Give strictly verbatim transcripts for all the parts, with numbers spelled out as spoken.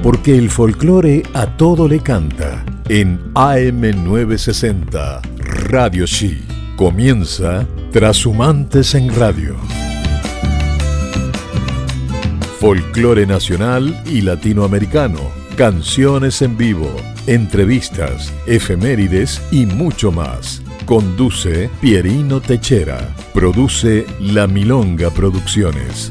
porque el folclore a todo le canta. En A M novecientos sesenta, Radio Chi, comienza Trashumantes en Radio. Folclore nacional y latinoamericano, canciones en vivo, entrevistas, efemérides y mucho más. Conduce Pierino Techera. Produce La Milonga Producciones.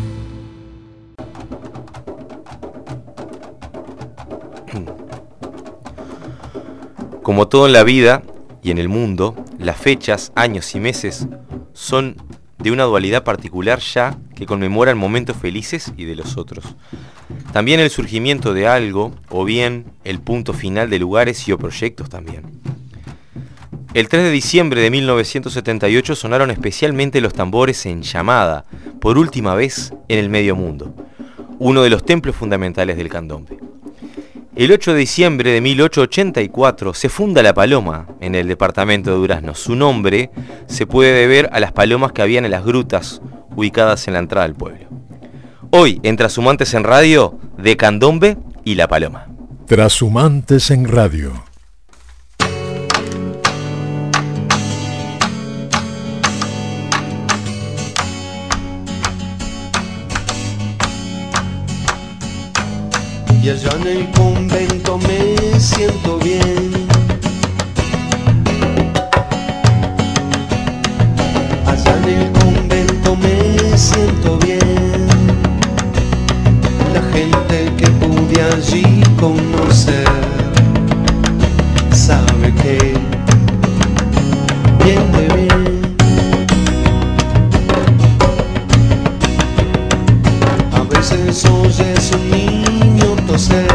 Como todo en la vida y en el mundo, las fechas, años y meses son de una dualidad particular ya que conmemoran momentos felices y de los otros. También el surgimiento de algo, o bien el punto final de lugares y o proyectos también. El tres de diciembre de mil novecientos setenta y ocho sonaron especialmente los tambores en llamada, por última vez en el medio mundo, uno de los templos fundamentales del candombe. El ocho de diciembre de mil ochocientos ochenta y cuatro se funda La Paloma en el departamento de Durazno. Su nombre se puede deber a las palomas que habían en las grutas ubicadas en la entrada del pueblo. Hoy, en Trashumantes en Radio, de Candombe y La Paloma. Trashumantes en Radio. Y allá en el convento me siento bien. Allá en el convento me siento bien. La gente que pude allí conocer sabe que bien de bien. A veces oyes un niño toser,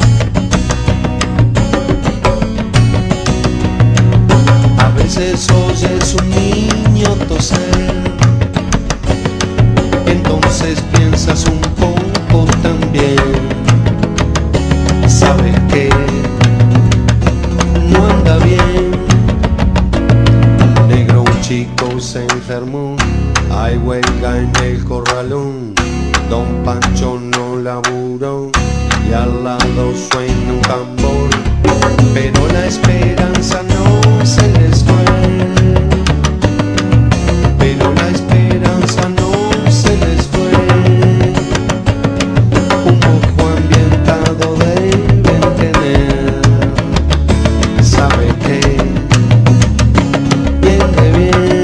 a veces oyes un niño toser, entonces piensas un poco también, sabes que no anda bien. Negro, un chico se enfermó, hay huelga en el corralón, Don Pancho no laburó y al lado suena un tambor, pero la esperanza no se les fue, pero la esperanza no se les fue. Un poco ambientado deben tener, sabe que bien de bien.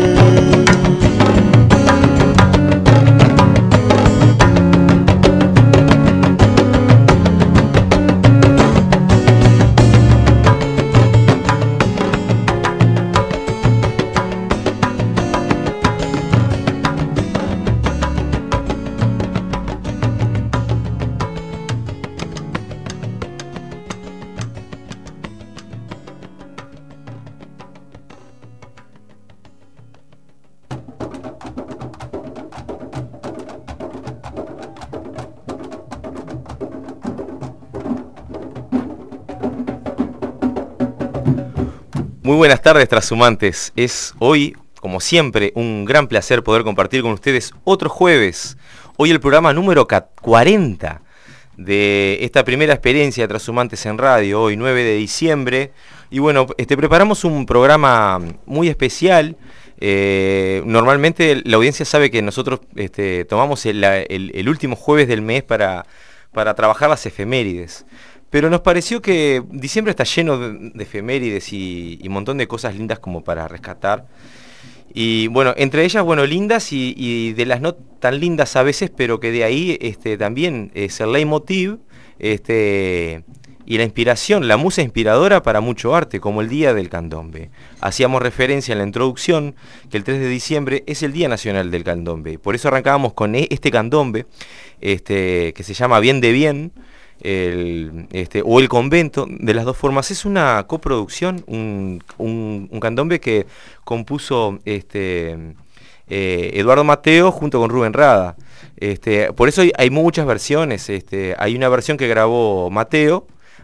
Muy buenas tardes, Trashumantes. Es hoy, como siempre, un gran placer poder compartir con ustedes otro jueves. Hoy el programa número cuarenta de esta primera experiencia de Trashumantes en Radio, hoy nueve de diciembre. Y bueno, este, preparamos un programa muy especial. Eh, normalmente la audiencia sabe que nosotros este, tomamos el, el, el último jueves del mes para, para trabajar las efemérides. Pero nos pareció que diciembre está lleno de, de efemérides y, y un montón de cosas lindas como para rescatar. Y bueno, entre ellas, bueno, lindas y, y de las no tan lindas a veces, pero que de ahí este, también es el leitmotiv este, y la inspiración, la musa inspiradora para mucho arte, como el Día del Candombe. Hacíamos referencia en la introducción que el tres de diciembre es el Día Nacional del Candombe. Por eso arrancábamos con este candombe este, que se llama Bien de Bien. El, este, o El Convento, de las dos formas. Es una coproducción, un, un, un candombe que compuso este, eh, Eduardo Mateo junto con Rubén Rada. Este, por eso hay, hay muchas versiones. Este, hay una versión que grabó Mateo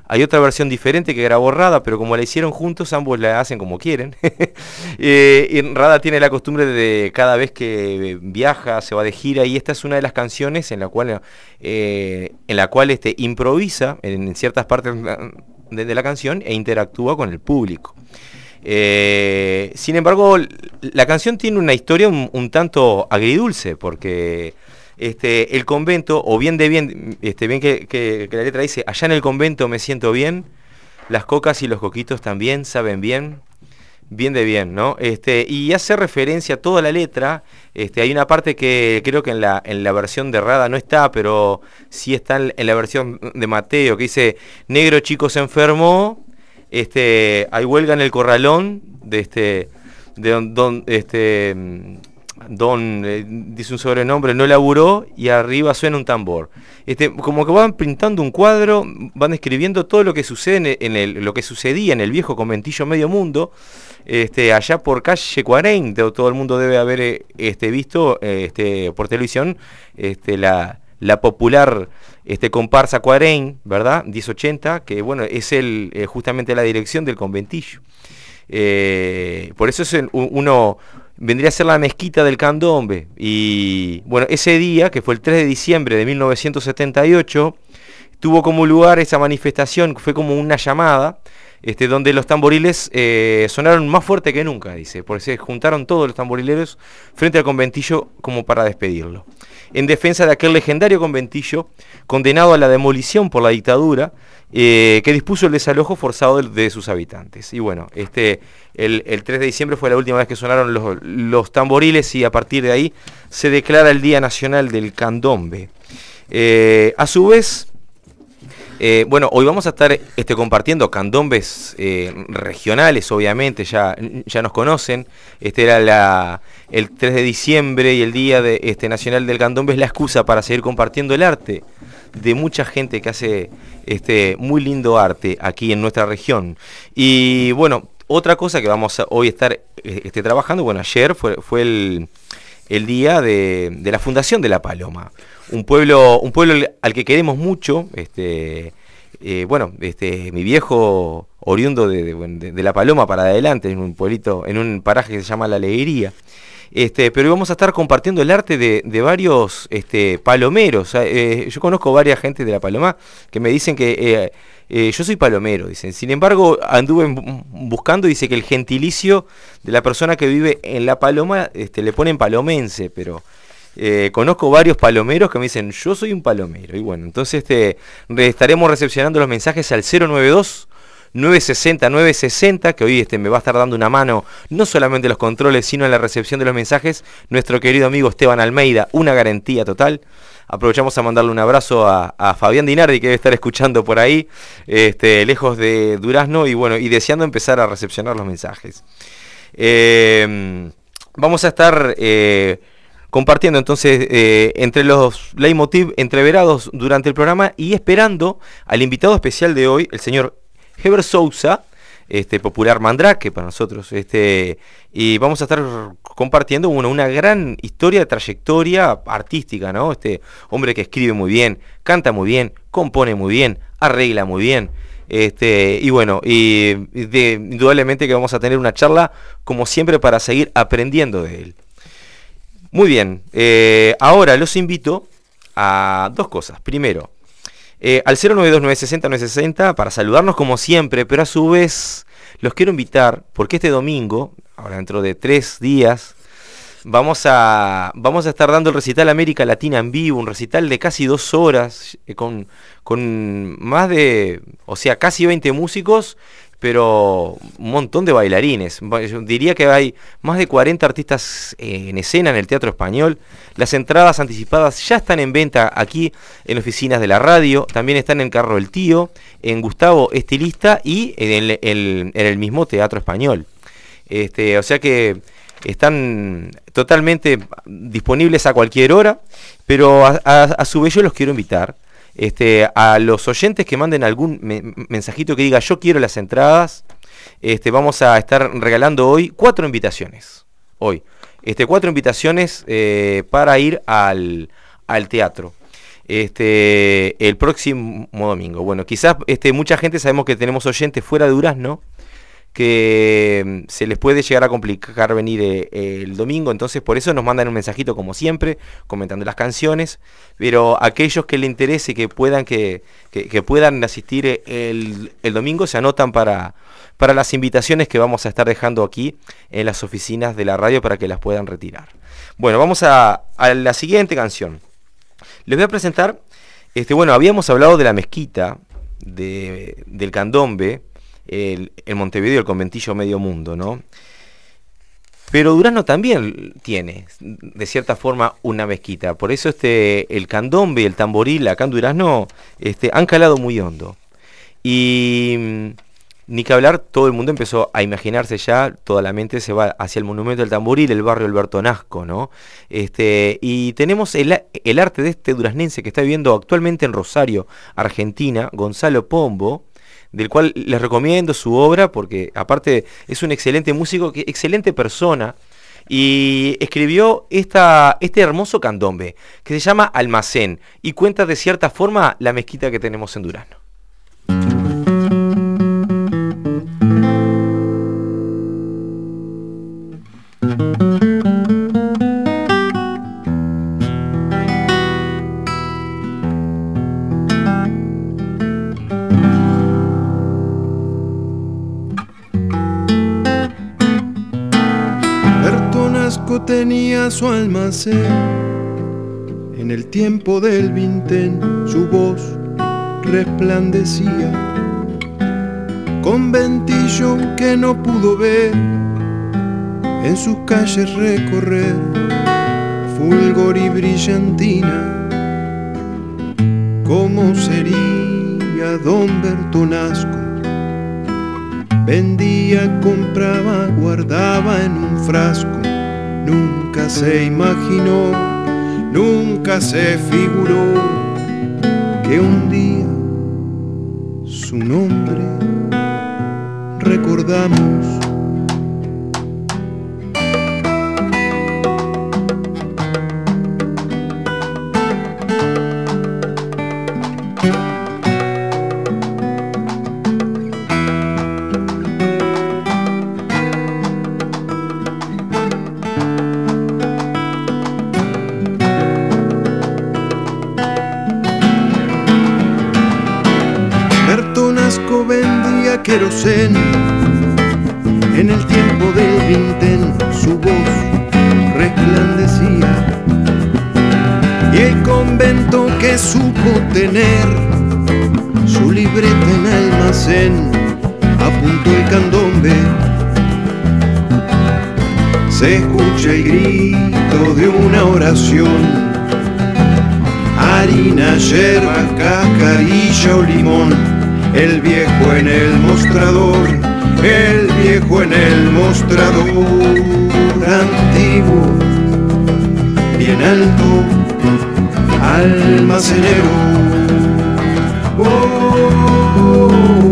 Hay otra versión diferente que grabó Rada, pero como la hicieron juntos, ambos la hacen como quieren. eh, y Rada tiene la costumbre de cada vez que viaja, se va de gira, y esta es una de las canciones en la cual, eh, en la cual este, improvisa en ciertas partes de, de la canción e interactúa con el público. Eh, sin embargo, la canción tiene una historia un, un tanto agridulce, porque este, el convento, o bien de bien, este, bien que, que, que la letra dice, allá en el convento me siento bien, las cocas y los coquitos también saben bien, bien de bien, ¿no? Este, y hace referencia a toda la letra. Este, hay una parte que creo que en la, en la versión de Rada no está, pero sí está en, en la versión de Mateo, que dice, negro chico se enfermó, este, hay huelga en el corralón, de este, de don, don este, don, eh, dice un sobrenombre, no laburó, y arriba suena un tambor. Este, como que van pintando un cuadro, van escribiendo todo lo que sucede en, el, en el, lo que sucedía en el viejo conventillo Medio Mundo, este, allá por calle Cuarén. Todo el mundo debe haber este, visto este, por televisión este, la, la popular este, comparsa Cuarén, ¿verdad? diez ochenta, que bueno, es el, eh, justamente la dirección del conventillo. Eh, por eso es el, uno vendría a ser la mezquita del Candombe. Y bueno, ese día, que fue el tres de diciembre de mil novecientos setenta y ocho, tuvo como lugar esa manifestación, fue como una llamada, este, donde los tamboriles eh, sonaron más fuerte que nunca, dice, porque se juntaron todos los tamborileros frente al conventillo como para despedirlo, en defensa de aquel legendario conventillo condenado a la demolición por la dictadura, eh, que dispuso el desalojo forzado de, de sus habitantes. Y bueno, este, el, el tres de diciembre fue la última vez que sonaron los, los tamboriles, y a partir de ahí se declara el Día Nacional del Candombe. Eh, a su vez, Eh, bueno, hoy vamos a estar este, compartiendo candombes eh, regionales, obviamente, ya, ya nos conocen. Este era la, el tres de diciembre, y el Día de, este, Nacional del Candombe es la excusa para seguir compartiendo el arte de mucha gente que hace este, muy lindo arte aquí en nuestra región. Y bueno, otra cosa que vamos a hoy estar este, trabajando, bueno, ayer fue, fue el, el día de, de la Fundación de La Paloma. Un pueblo, un pueblo al que queremos mucho, este, eh, bueno, este, mi viejo oriundo de, de, de La Paloma para adelante, en un pueblito, en un paraje que se llama La Alegría. Este, pero vamos a estar compartiendo el arte de, de varios este, palomeros. Eh, yo conozco varias gente de La Paloma que me dicen que eh, eh, yo soy palomero, dicen. Sin embargo, anduve buscando, dice que el gentilicio de la persona que vive en La Paloma este, le ponen palomense, pero Eh, conozco varios palomeros que me dicen, yo soy un palomero. Y bueno, entonces este, estaremos recepcionando los mensajes al cero noventa y dos, nueve sesenta, nueve sesenta, que hoy este, me va a estar dando una mano, no solamente en los controles, sino en la recepción de los mensajes, nuestro querido amigo Esteban Almeida, una garantía total. Aprovechamos a mandarle un abrazo a, a Fabián Dinardi, que debe estar escuchando por ahí, este, lejos de Durazno, y bueno, y deseando empezar a recepcionar los mensajes. Eh, vamos a estar Eh, compartiendo entonces eh, entre los leitmotiv entreverados durante el programa, y esperando al invitado especial de hoy, el señor Heber Sousa, este popular Mandrake para nosotros, este, y vamos a estar compartiendo bueno, una gran historia de trayectoria artística, ¿no? Este hombre que escribe muy bien, canta muy bien, compone muy bien, arregla muy bien. Este, y bueno, y de, indudablemente que vamos a tener una charla como siempre para seguir aprendiendo de él. Muy bien, eh, ahora los invito a dos cosas. Primero, eh, al cero noventa y dos, nueve sesenta, nueve sesenta para saludarnos como siempre, pero a su vez los quiero invitar, porque este domingo, ahora dentro de tres días, vamos a, vamos a estar dando el recital América Latina en vivo, un recital de casi dos horas, eh, con, con más de, o sea, casi veinte músicos, pero un montón de bailarines. Yo diría que hay más de cuarenta artistas eh, en escena en el Teatro Español. Las entradas anticipadas ya están en venta aquí en oficinas de la radio. También están en Carro el Tío, en Gustavo Estilista y en el, el, en el mismo Teatro Español. Este, o sea que están totalmente disponibles a cualquier hora, pero a, a, a su vez yo los quiero invitar Este, a los oyentes que manden algún me mensajito que diga yo quiero las entradas. Este, vamos a estar regalando hoy cuatro invitaciones. Hoy, este, cuatro invitaciones eh, para ir al, al teatro. este, el próximo domingo. Bueno, quizás este, mucha gente sabemos que tenemos oyentes fuera de Durazno, que se les puede llegar a complicar venir eh, el domingo, entonces por eso nos mandan un mensajito como siempre, comentando las canciones, pero aquellos que les interese que puedan que, que, que puedan asistir el, el domingo se anotan para, para las invitaciones que vamos a estar dejando aquí en las oficinas de la radio para que las puedan retirar. Bueno, vamos a, a la siguiente canción. Les voy a presentar, este, bueno, habíamos hablado de la mezquita, de, del candombe, El, el Montevideo, el conventillo Medio Mundo, ¿no? Pero Durazno también tiene, de cierta forma, una mezquita. Por eso este, el candombe y el tamboril acá en Durazno este, han calado muy hondo. Y ni que hablar, todo el mundo empezó a imaginarse ya, toda la mente se va hacia el monumento del tamboril, el barrio Alberto Nasco, ¿no? Este, y tenemos el, el arte de este duraznense que está viviendo actualmente en Rosario, Argentina, Gonzalo Pombo, del cual les recomiendo su obra porque aparte es un excelente músico, excelente persona, y escribió esta, este hermoso candombe que se llama Almacén y cuenta de cierta forma la mezquita que tenemos en Durazno. Tenía su almacén en el tiempo del vintén, su voz resplandecía, conventillo que no pudo ver, en sus calles recorrer, fulgor y brillantina. ¿Cómo sería don Bertonasco? Vendía, compraba, guardaba en un frasco. Nunca se imaginó, nunca se figuró que un día su nombre recordamos. Querosén en el tiempo del vintén, su voz resplandecía, y el convento que supo tener su libreta en almacén apuntó el candombe. Se escucha el grito de una oración, harina, yerba, cascarilla o limón. El viejo en el mostrador, el viejo en el mostrador antiguo, bien alto, almacenero. Oh, oh, oh,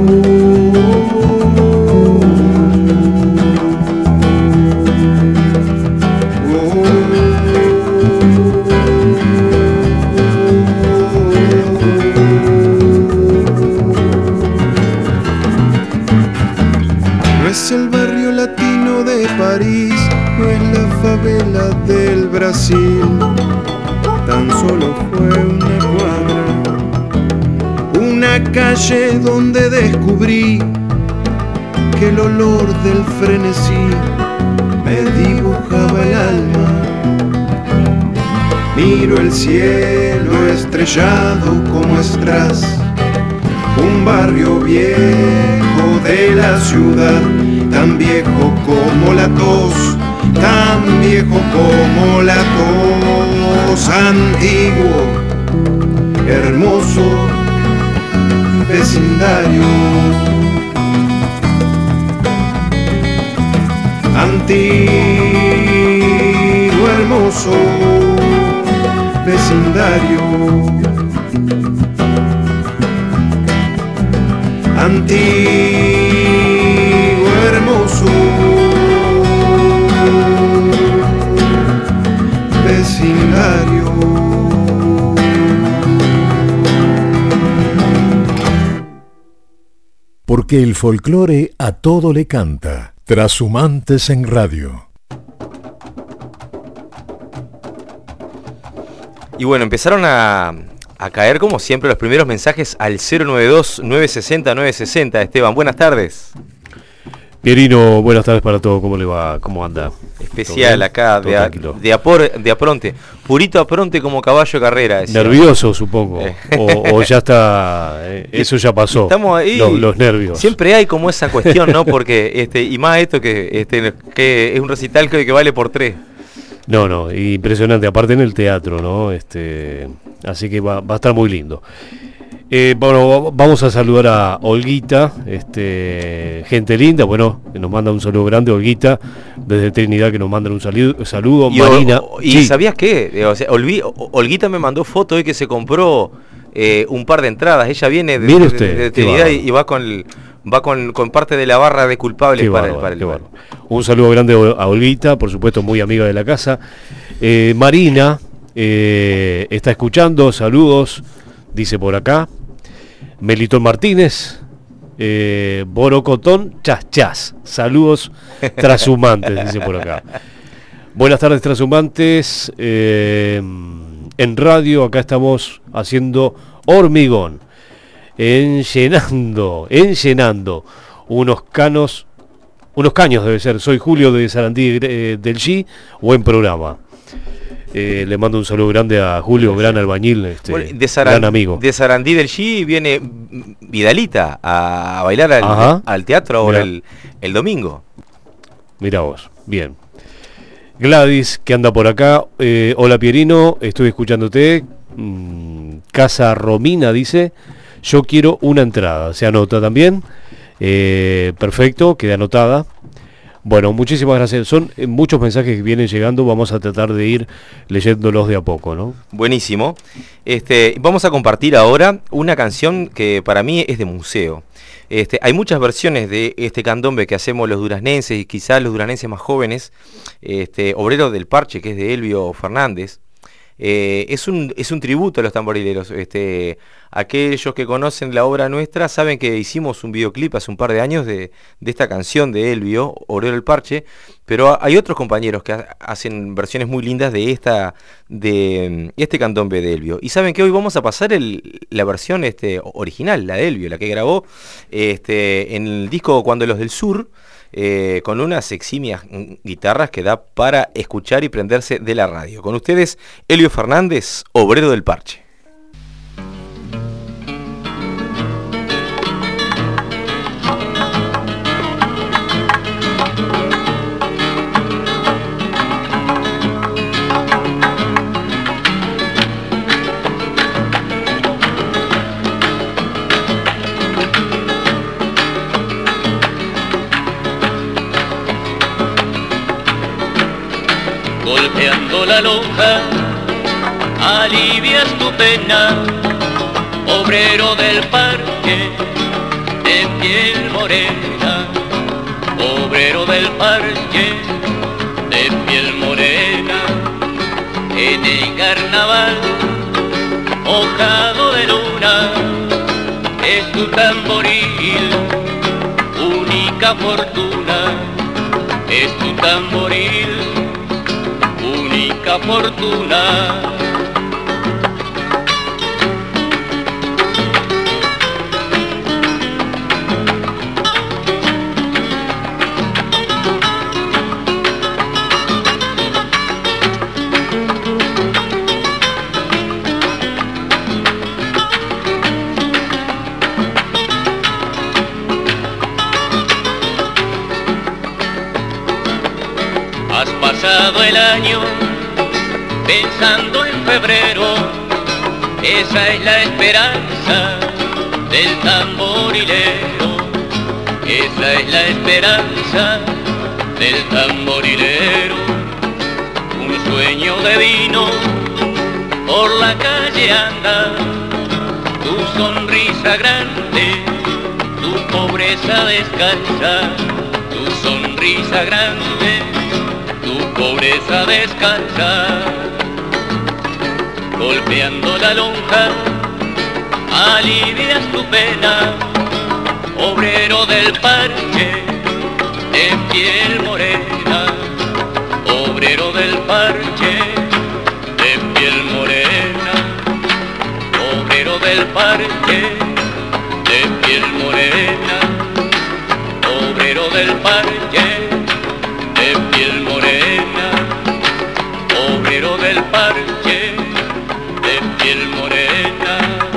es el barrio latino de París, no es la favela del Brasil, tan solo fue una cuadra, una calle donde descubrí que el olor del frenesí me dibujaba el alma. Miro el cielo estrellado como estras, un barrio viejo de la ciudad, tan viejo como la tos, tan viejo como la tos, antiguo, hermoso vecindario, antiguo, hermoso vecindario, antiguo, hermoso vecindario. porque el folclore a todo le canta. Trashumantes en Radio. Y bueno, empezaron a, a caer como siempre los primeros mensajes al cero noventa y dos, nueve sesenta, nueve sesenta. Esteban, buenas tardes. Pierino, buenas tardes para todos, ¿cómo le va? ¿Cómo anda? Especial acá, de, a, de, apor, de apronte, purito apronte como caballo carrera. Decía. Nervioso, supongo, eh. o, o ya está, eh, eso ya pasó, estamos ahí, los, los nervios. Siempre hay como esa cuestión, ¿no? Porque, este y más esto que, este, que es un recital que, que vale por tres. No, no, impresionante, aparte en el teatro, ¿no? Este, así que va, va a estar muy lindo. Eh, bueno, vamos a saludar a Olguita, este, gente linda, bueno, que nos manda un saludo grande, Olguita, desde Trinidad, que nos manda un saludo, saludo y Marina. O, ¿Y sí. sabías qué? O sea, Olvi, Olguita me mandó foto hoy que se compró eh, un par de entradas, ella viene de, de, de, de Trinidad y, y va con el, va con, con parte de la barra de culpables para, bárbaro, el, para el Un saludo grande a Olguita, por supuesto muy amiga de la casa. Eh, Marina eh, está escuchando, saludos, dice por acá. Melitón Martínez, eh, Borocotón, chas chas, saludos trashumantes, dice por acá. Buenas tardes trashumantes, eh, en radio acá estamos haciendo hormigón, enllenando, enllenando unos canos, unos caños debe ser, soy Julio de Sarandí eh, del G, buen programa. Eh, le mando un saludo grande a Julio, gran albañil, este, bueno, de Sarand- gran amigo. De Sarandí del G viene Vidalita a bailar al, al teatro ahora el, el domingo. Mirá vos, bien. Gladys, que anda por acá. Eh, hola Pierino, estoy escuchándote. Mm, Casa Romina dice, yo quiero una entrada. Se anota también. Eh, perfecto, queda anotada. Bueno, muchísimas gracias. Son muchos mensajes que vienen llegando, vamos a tratar de ir leyéndolos de a poco, ¿no? Buenísimo. Este, vamos a compartir ahora una canción que para mí es de museo. Este, hay muchas versiones de este candombe que hacemos los duraznenses y quizás los duraznenses más jóvenes. Este, Obrero del Parche, que es de Elvio Fernández. Eh, es un es un tributo a los tamborileros. Este, aquellos que conocen la obra nuestra saben que hicimos un videoclip hace un par de años de, de esta canción de Elvio, Obrero del Parche, pero hay otros compañeros que ha, hacen versiones muy lindas de esta de este candombe de Elvio. Y saben que hoy vamos a pasar el, la versión este, original, la de Elvio, la que grabó este, en el disco Cuando los del Sur. Eh, con unas eximias guitarras que da para escuchar y prenderse de la radio. Con ustedes, Elvio Fernández, Obrero del Parche. Golpeando la lonja, alivias tu pena, obrero del parque, de piel morena, obrero del parque, de piel morena, en el carnaval, mojado de luna, es tu tamboril, única fortuna, es tu tamboril, única fortuna. Has pasado el año pensando en febrero, esa es la esperanza del tamborilero, esa es la esperanza del tamborilero. Un sueño de vino por la calle anda, tu sonrisa grande, tu pobreza descansa, tu sonrisa grande, tu pobreza descansa. Golpeando la lonja, alivias tu pena, obrero del parche, de piel morena, obrero del parche, de piel morena, obrero del parche, de piel morena, obrero del parche, de piel morena, obrero del parche, de piel morena.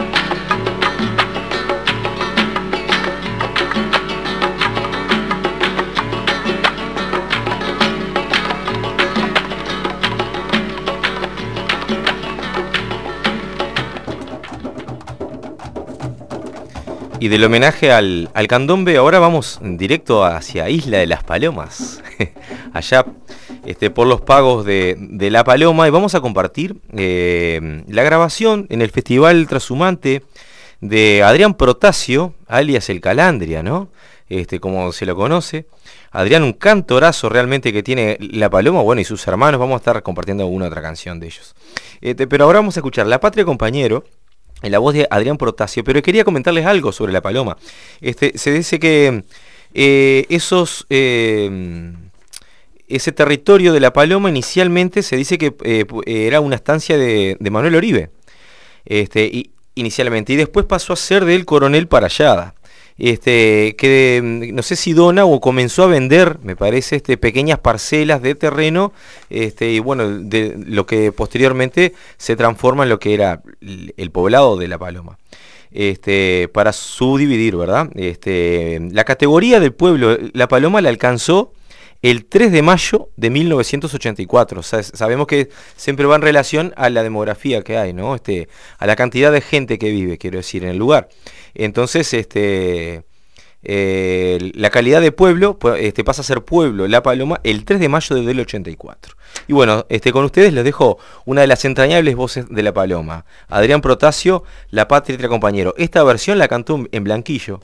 Y del homenaje al, al candombe, ahora vamos directo hacia Isla de las Palomas, allá este, por los pagos de, de La Paloma, y vamos a compartir eh, la grabación en el Festival Trashumante de Adrián Protasio, alias El Calandria, ¿no? Este, como se lo conoce. Adrián, un cantorazo realmente que tiene La Paloma, bueno, y sus hermanos. Vamos a estar compartiendo alguna otra canción de ellos. Este, pero ahora vamos a escuchar La Patria Compañero, en la voz de Adrián Protasio. Pero quería comentarles algo sobre La Paloma. Este, se dice que eh, esos... Eh, ese territorio de La Paloma inicialmente se dice que eh, era una estancia de, de Manuel Oribe. Este, y, inicialmente. Y después pasó a ser del coronel Parallada. Este, que no sé si dona o comenzó a vender, me parece, este, pequeñas parcelas de terreno, este, y bueno, de lo que posteriormente se transforma en lo que era el poblado de La Paloma, este, para subdividir, ¿verdad? Este, la categoría del pueblo La Paloma la alcanzó el tres de mayo de mil novecientos ochenta y cuatro. O sea, sabemos que siempre va en relación a la demografía que hay, ¿no? Este, a la cantidad de gente que vive, quiero decir, en el lugar. Entonces, este, eh, la calidad de pueblo este, pasa a ser pueblo La Paloma el tres de mayo del ochenta y cuatro. Y bueno, este, con ustedes les dejo una de las entrañables voces de La Paloma. Adrián Protasio, La Patria Compañero. Esta versión la cantó en Blanquillo.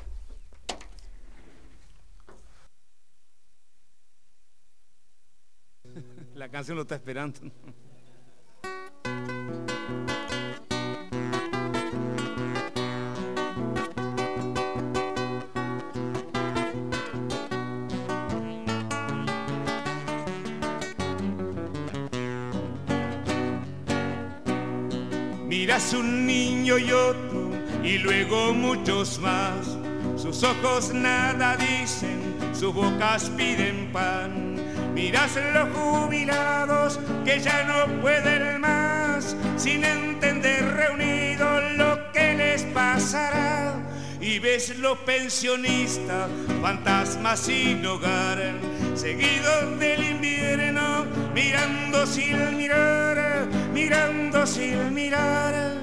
La canción lo está esperando. Miras un niño y otro y luego muchos más. Sus ojos nada dicen, sus bocas piden pan. Miras los jubilados que ya no pueden más, sin entender reunidos lo que les pasará. Y ves los pensionistas, fantasmas sin hogar, seguidos del invierno, mirando sin mirar, mirando sin mirar.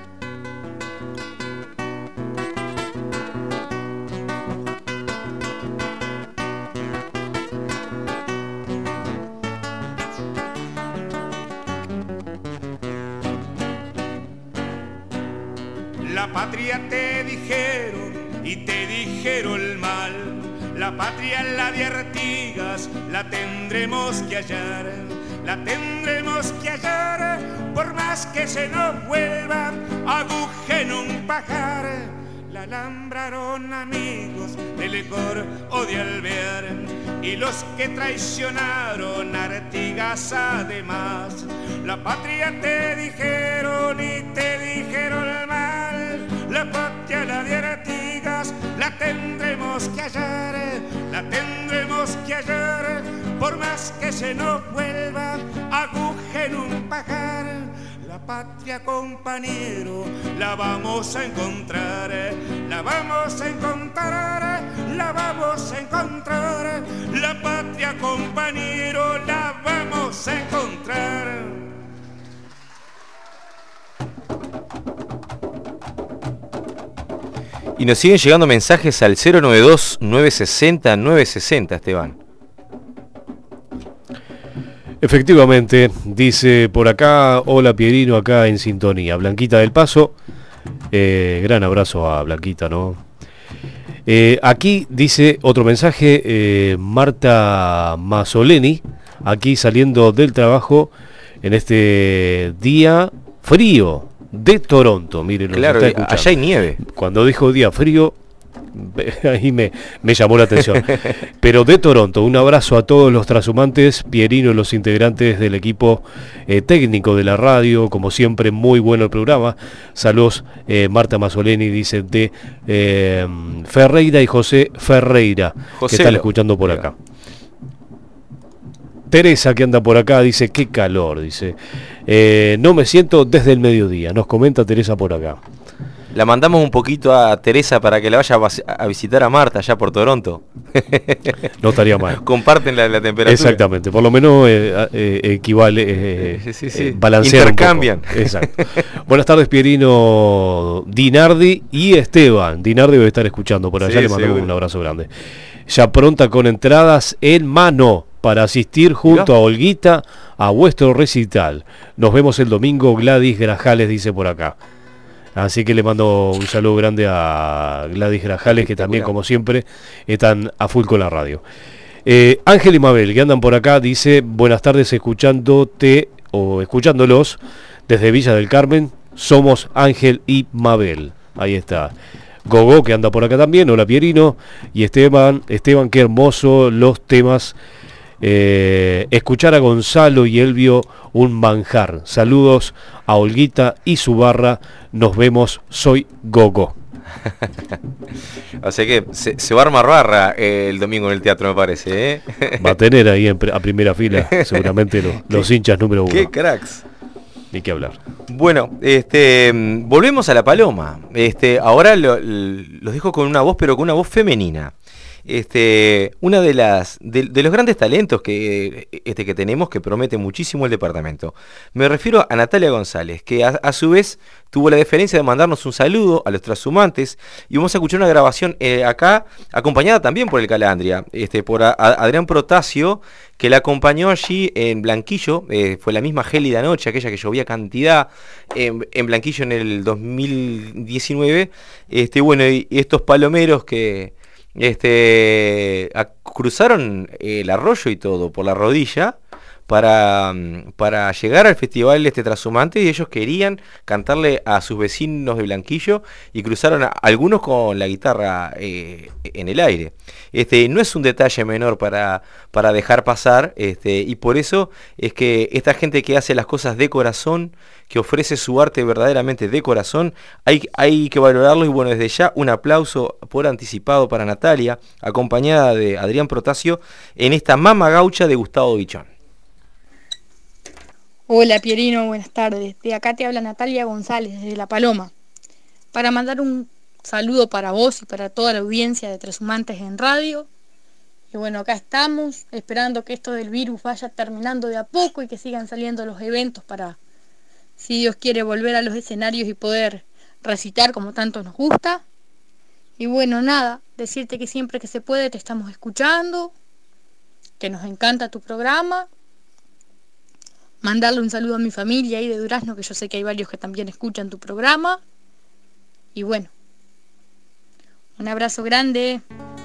La patria te dijeron y te dijeron el mal. La patria, la de Artigas, la tendremos que hallar. La tendremos que hallar, por más que se nos vuelva aguja en un pajar. La alambraron amigos de Lecor o de Alvear, y los que traicionaron a Artigas además. La patria te dijeron y te dijeron el mal. La patria, la de Artigas, la tendremos que hallar, la tendremos que hallar, por más que se nos vuelva aguja en un pajar. La patria, compañero, la vamos a encontrar, la vamos a encontrar, la vamos a encontrar. La patria, compañero, la vamos a encontrar. Y nos siguen llegando mensajes al cero noventa y dos, nueve sesenta, nueve sesenta, Esteban. Efectivamente, dice por acá, hola Pierino, acá en sintonía. Blanquita del Paso, eh, gran abrazo a Blanquita, ¿no? Eh, aquí dice otro mensaje, eh, Marta Mazzoleni, aquí saliendo del trabajo en este día frío de Toronto. Miren, claro, allá hay nieve. Cuando dijo día frío, ahí me, me llamó la atención. Pero de Toronto, un abrazo a todos los transhumantes, Pierino y los integrantes del equipo eh, técnico de la radio, como siempre, muy bueno el programa. Saludos, eh, Marta Mazzoleni, dice, de eh, Ferreira y José Ferreira, José que están escuchando por acá. Teresa, que anda por acá, dice, qué calor, dice, eh, no me siento desde el mediodía, nos comenta Teresa por acá. La mandamos un poquito a Teresa para que la vaya a visitar a Marta allá por Toronto. No estaría mal. Comparten la, la temperatura. Exactamente, por lo menos eh, eh, equivale, eh, sí, sí, sí. Eh, balancear intercambian. Un poco. Exacto. Buenas tardes, Pierino, Dinardi y Esteban. Dinardi debe estar escuchando por allá, sí, le mandamos un abrazo grande. Ya pronta con entradas en mano para asistir junto ¿Mirá? a Olguita a vuestro recital. Nos vemos el domingo, Gladys Grajales dice por acá. Así que le mando un saludo grande a Gladys Grajales, que también, como siempre, están a full con la radio. Eh, Ángel y Mabel, que andan por acá, dice, buenas tardes, escuchándote o escuchándolos desde Villa del Carmen, somos Ángel y Mabel. Ahí está. Gogo, que anda por acá también, hola Pierino, y Esteban, Esteban, qué hermoso los temas. Eh, escuchar a Gonzalo y Elvio, un manjar. Saludos a Olguita y su barra. Nos vemos, soy Gogo. O sea que se, se va a armar barra eh, el domingo en el teatro, me parece, ¿eh? Va a tener ahí en, a primera fila seguramente los, los hinchas número uno. ¡Qué cracks! Ni que hablar. Bueno, este, volvemos a la Paloma. Este, ahora lo, los dejo con una voz, pero con una voz femenina. Este, una de las de, de los grandes talentos que este que tenemos, que promete muchísimo el departamento. Me refiero a Natalia González, que a, a su vez tuvo la deferencia de mandarnos un saludo a los transhumantes, y vamos a escuchar una grabación eh, acá, acompañada también por el Calandria, este, por a, a Adrián Protasio, que la acompañó allí en Blanquillo. Eh, fue la misma gélida noche, aquella que llovía cantidad en, en Blanquillo en el dos mil diecinueve. Este, bueno, y, y estos palomeros que Este a, cruzaron el arroyo y todo por la rodilla para, para llegar al festival este transhumante, y ellos querían cantarle a sus vecinos de Blanquillo, y cruzaron a, algunos con la guitarra eh, en el aire. Este no es un detalle menor para, para dejar pasar, este, y por eso es que esta gente que hace las cosas de corazón, que ofrece su arte verdaderamente de corazón, hay, hay que valorarlo. Y bueno, desde ya un aplauso por anticipado para Natalia, acompañada de Adrián Protasio, en esta Mama Gaucha de Gustavo Bichón. Hola Pierino, buenas tardes. De acá te habla Natalia González, desde La Paloma, para mandar un saludo para vos y para toda la audiencia de Transhumantes en Radio. Y bueno, acá estamos, esperando que esto del virus vaya terminando de a poco y que sigan saliendo los eventos para, si Dios quiere, volver a los escenarios y poder recitar como tanto nos gusta. Y bueno, nada, decirte que siempre que se puede te estamos escuchando, que nos encanta tu programa. Mandarle un saludo a mi familia ahí de Durazno, que yo sé que hay varios que también escuchan tu programa. Y bueno, un abrazo grande.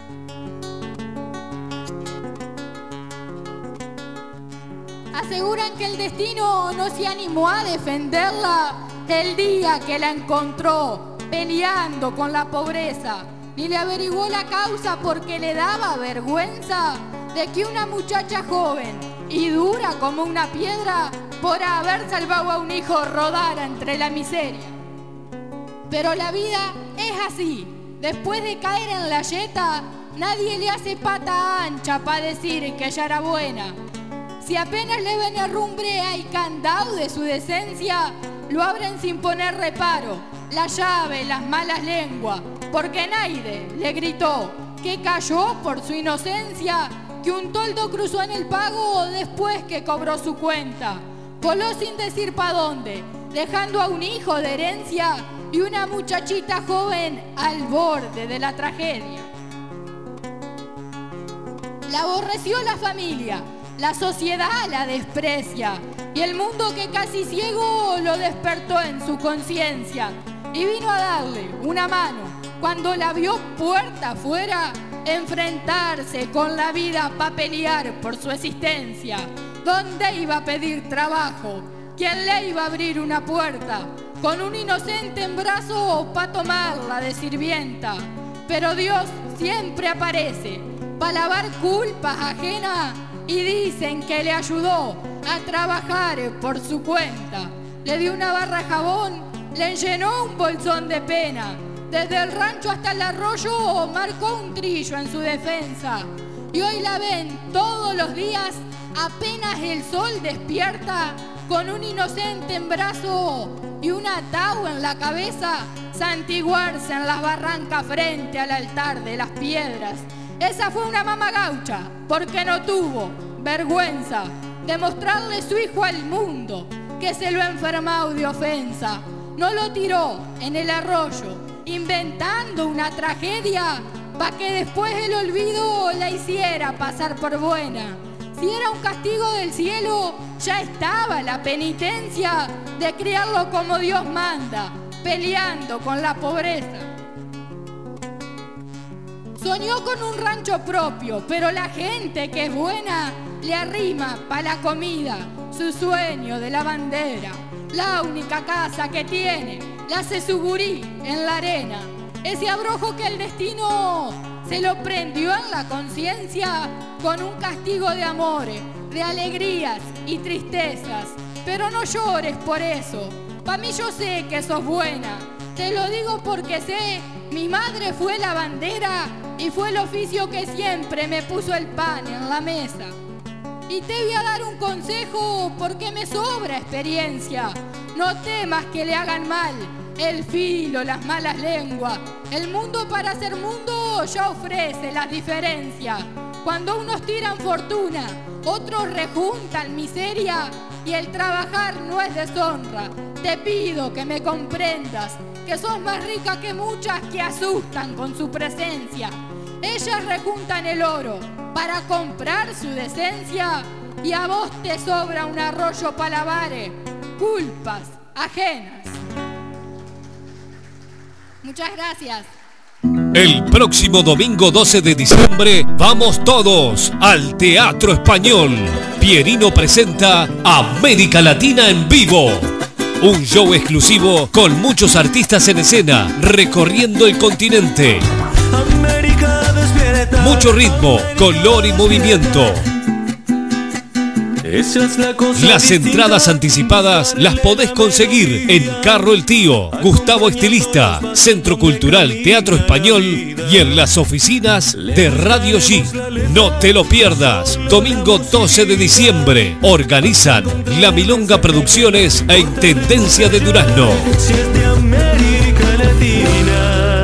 Aseguran que el destino no se animó a defenderla el día que la encontró peleando con la pobreza, ni le averiguó la causa porque le daba vergüenza de que una muchacha joven y dura como una piedra, por haber salvado a un hijo, rodara entre la miseria. Pero la vida es así, después de caer en la yeta, nadie le hace pata ancha para decir que ella era buena. Si apenas le ven herrumbre hay candado de su decencia, lo abren sin poner reparo, la llave, las malas lenguas, porque Naide le gritó que cayó por su inocencia, que un toldo cruzó en el pago después que cobró su cuenta. Voló sin decir pa' dónde, dejando a un hijo de herencia y una muchachita joven al borde de la tragedia. La aborreció la familia, la sociedad la desprecia, y el mundo, que casi ciego, lo despertó en su conciencia y vino a darle una mano cuando la vio puerta afuera, enfrentarse con la vida pa' pelear por su existencia. ¿Dónde iba a pedir trabajo? ¿Quién le iba a abrir una puerta? Con un inocente en brazos pa' tomarla de sirvienta. pero Dios siempre aparece para lavar culpas ajenas y dicen que le ayudó a trabajar por su cuenta. Le dio una barra de jabón, le llenó un bolsón de pena. Desde el rancho hasta el arroyo marcó un trillo en su defensa. Y hoy la ven todos los días, apenas el sol despierta, con un inocente en brazo y un ataúd en la cabeza, santiguarse en las barrancas frente al altar de las piedras. Esa fue una mamá gaucha, porque no tuvo vergüenza de mostrarle su hijo al mundo, que se lo ha enfermado de ofensa. No lo tiró en el arroyo, inventando una tragedia, pa' que después el olvido la hiciera pasar por buena. Si era un castigo del cielo, ya estaba la penitencia de criarlo como Dios manda, peleando con la pobreza. Soñó con un rancho propio, pero la gente que es buena le arrima pa' la comida su sueño de la bandera. La única casa que tiene la hace su gurí en la arena. Ese abrojo que el destino se lo prendió en la conciencia con un castigo de amores, de alegrías y tristezas. Pero no llores por eso, pa' mí yo sé que sos buena. Te lo digo porque sé, mi madre fue la bandera y fue el oficio que siempre me puso el pan en la mesa. Y te voy a dar un consejo porque me sobra experiencia. No temas que le hagan mal el filo, las malas lenguas. El mundo para ser mundo ya ofrece las diferencias. Cuando unos tiran fortuna, otros rejuntan miseria, y el trabajar no es deshonra. Te pido que me comprendas, que sos más rica que muchas que asustan con su presencia. Ellas rejuntan el oro para comprar su decencia, y a vos te sobra un arroyo para lavar culpas ajenas. Muchas gracias. El próximo domingo doce de diciembre vamos todos al Teatro Español. Pierino presenta América Latina en vivo. Un show exclusivo con muchos artistas en escena recorriendo el continente. Mucho ritmo, color y movimiento. Esa es la cosa Las distinta. entradas anticipadas las podés conseguir en Carro El Tío, Gustavo Estilista, Centro Cultural Teatro Español y en las oficinas de Radio G. No te lo pierdas. Domingo doce de diciembre. Organizan La Milonga Producciones e Intendencia de Durazno. Si es de América Latina.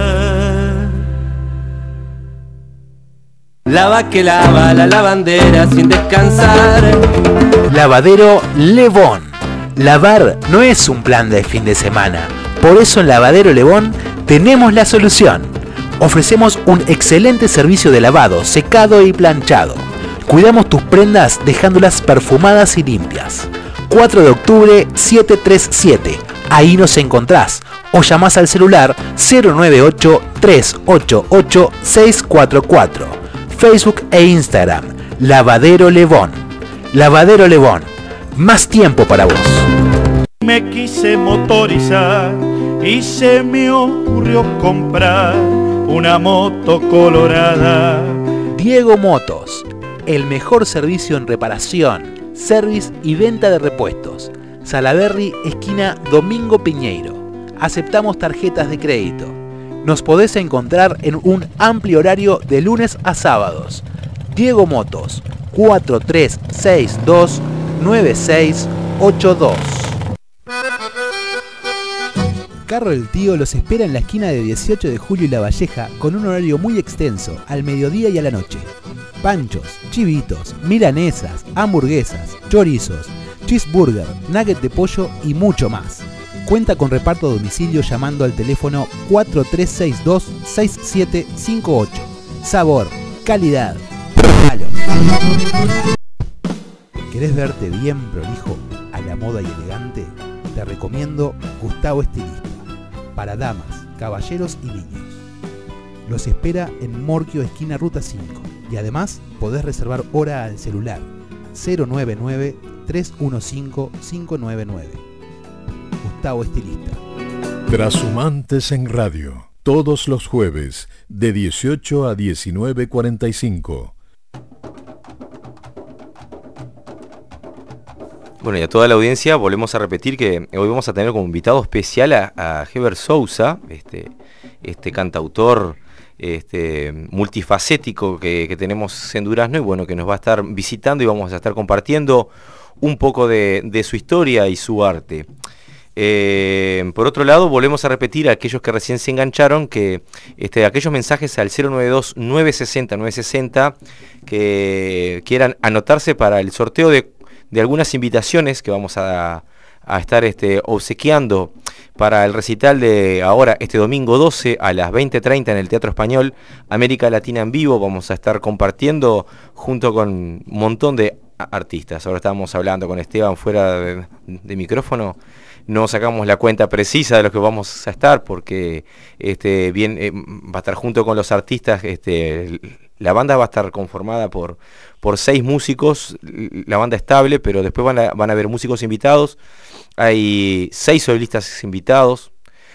Lava que lava la lavandera sin descansar. Lavadero Levón. Lavar no es un plan de fin de semana. Por eso en Lavadero Levón tenemos la solución. Ofrecemos un excelente servicio de lavado, secado y planchado. Cuidamos tus prendas dejándolas perfumadas y limpias. cuatro de octubre setecientos treinta y siete. Ahí nos encontrás. O llamás al celular cero nueve ocho, tres ocho ocho, seis cuatro cuatro. Facebook e Instagram. Lavadero Levón. Lavadero Levón. Más tiempo para vos. Me quise motorizar y se me ocurrió comprar una moto colorada. Diego Motos. El mejor servicio en reparación, service y venta de repuestos. Salaberry, esquina Domingo Piñeiro. Aceptamos tarjetas de crédito. Nos podés encontrar en un amplio horario de lunes a sábados. Diego Motos, cuatro tres seis dos, nueve seis ocho dos. Carro El Tío los espera en la esquina de dieciocho de julio y La Valleja con un horario muy extenso, al mediodía y a la noche. Panchos, chivitos, milanesas, hamburguesas, chorizos, cheeseburger, nugget de pollo y mucho más. Cuenta con reparto a domicilio llamando al teléfono cuatro tres seis dos, seis siete cinco ocho. Sabor, calidad, palo. ¿Querés verte bien prolijo, a la moda y elegante? Te recomiendo Gustavo Estilista. Para damas, caballeros y niños. Los espera en Morquio, esquina Ruta cinco. Y además podés reservar hora al celular cero nueve nueve, tres uno cinco, cinco nueve nueve. Gustavo Estilista. Trashumantes en Radio. todos los jueves de dieciocho a diecinueve cuarenta y cinco. Bueno, y a toda la audiencia volvemos a repetir que hoy vamos a tener como invitado especial a, a Heber Sousa, este, este cantautor este, multifacético que, que tenemos en Durazno, y bueno, que nos va a estar visitando y vamos a estar compartiendo un poco de, de su historia y su arte. Eh, por otro lado, volvemos a repetir a aquellos que recién se engancharon que este, aquellos mensajes al cero noventa y dos, nueve sesenta, nueve sesenta que quieran anotarse para el sorteo de, de algunas invitaciones que vamos a, a estar este, obsequiando para el recital de ahora, este domingo doce a las veinte treinta en el Teatro Español, América Latina en Vivo. Vamos a estar compartiendo junto con un montón de artistas. Ahora estábamos hablando con Esteban fuera de, de micrófono. No sacamos la cuenta precisa de lo que vamos a estar porque este, bien, eh, va a estar junto con los artistas. Este, la banda va a estar conformada por, por seis músicos, la banda estable, pero después van a, van a haber músicos invitados. Hay seis solistas invitados,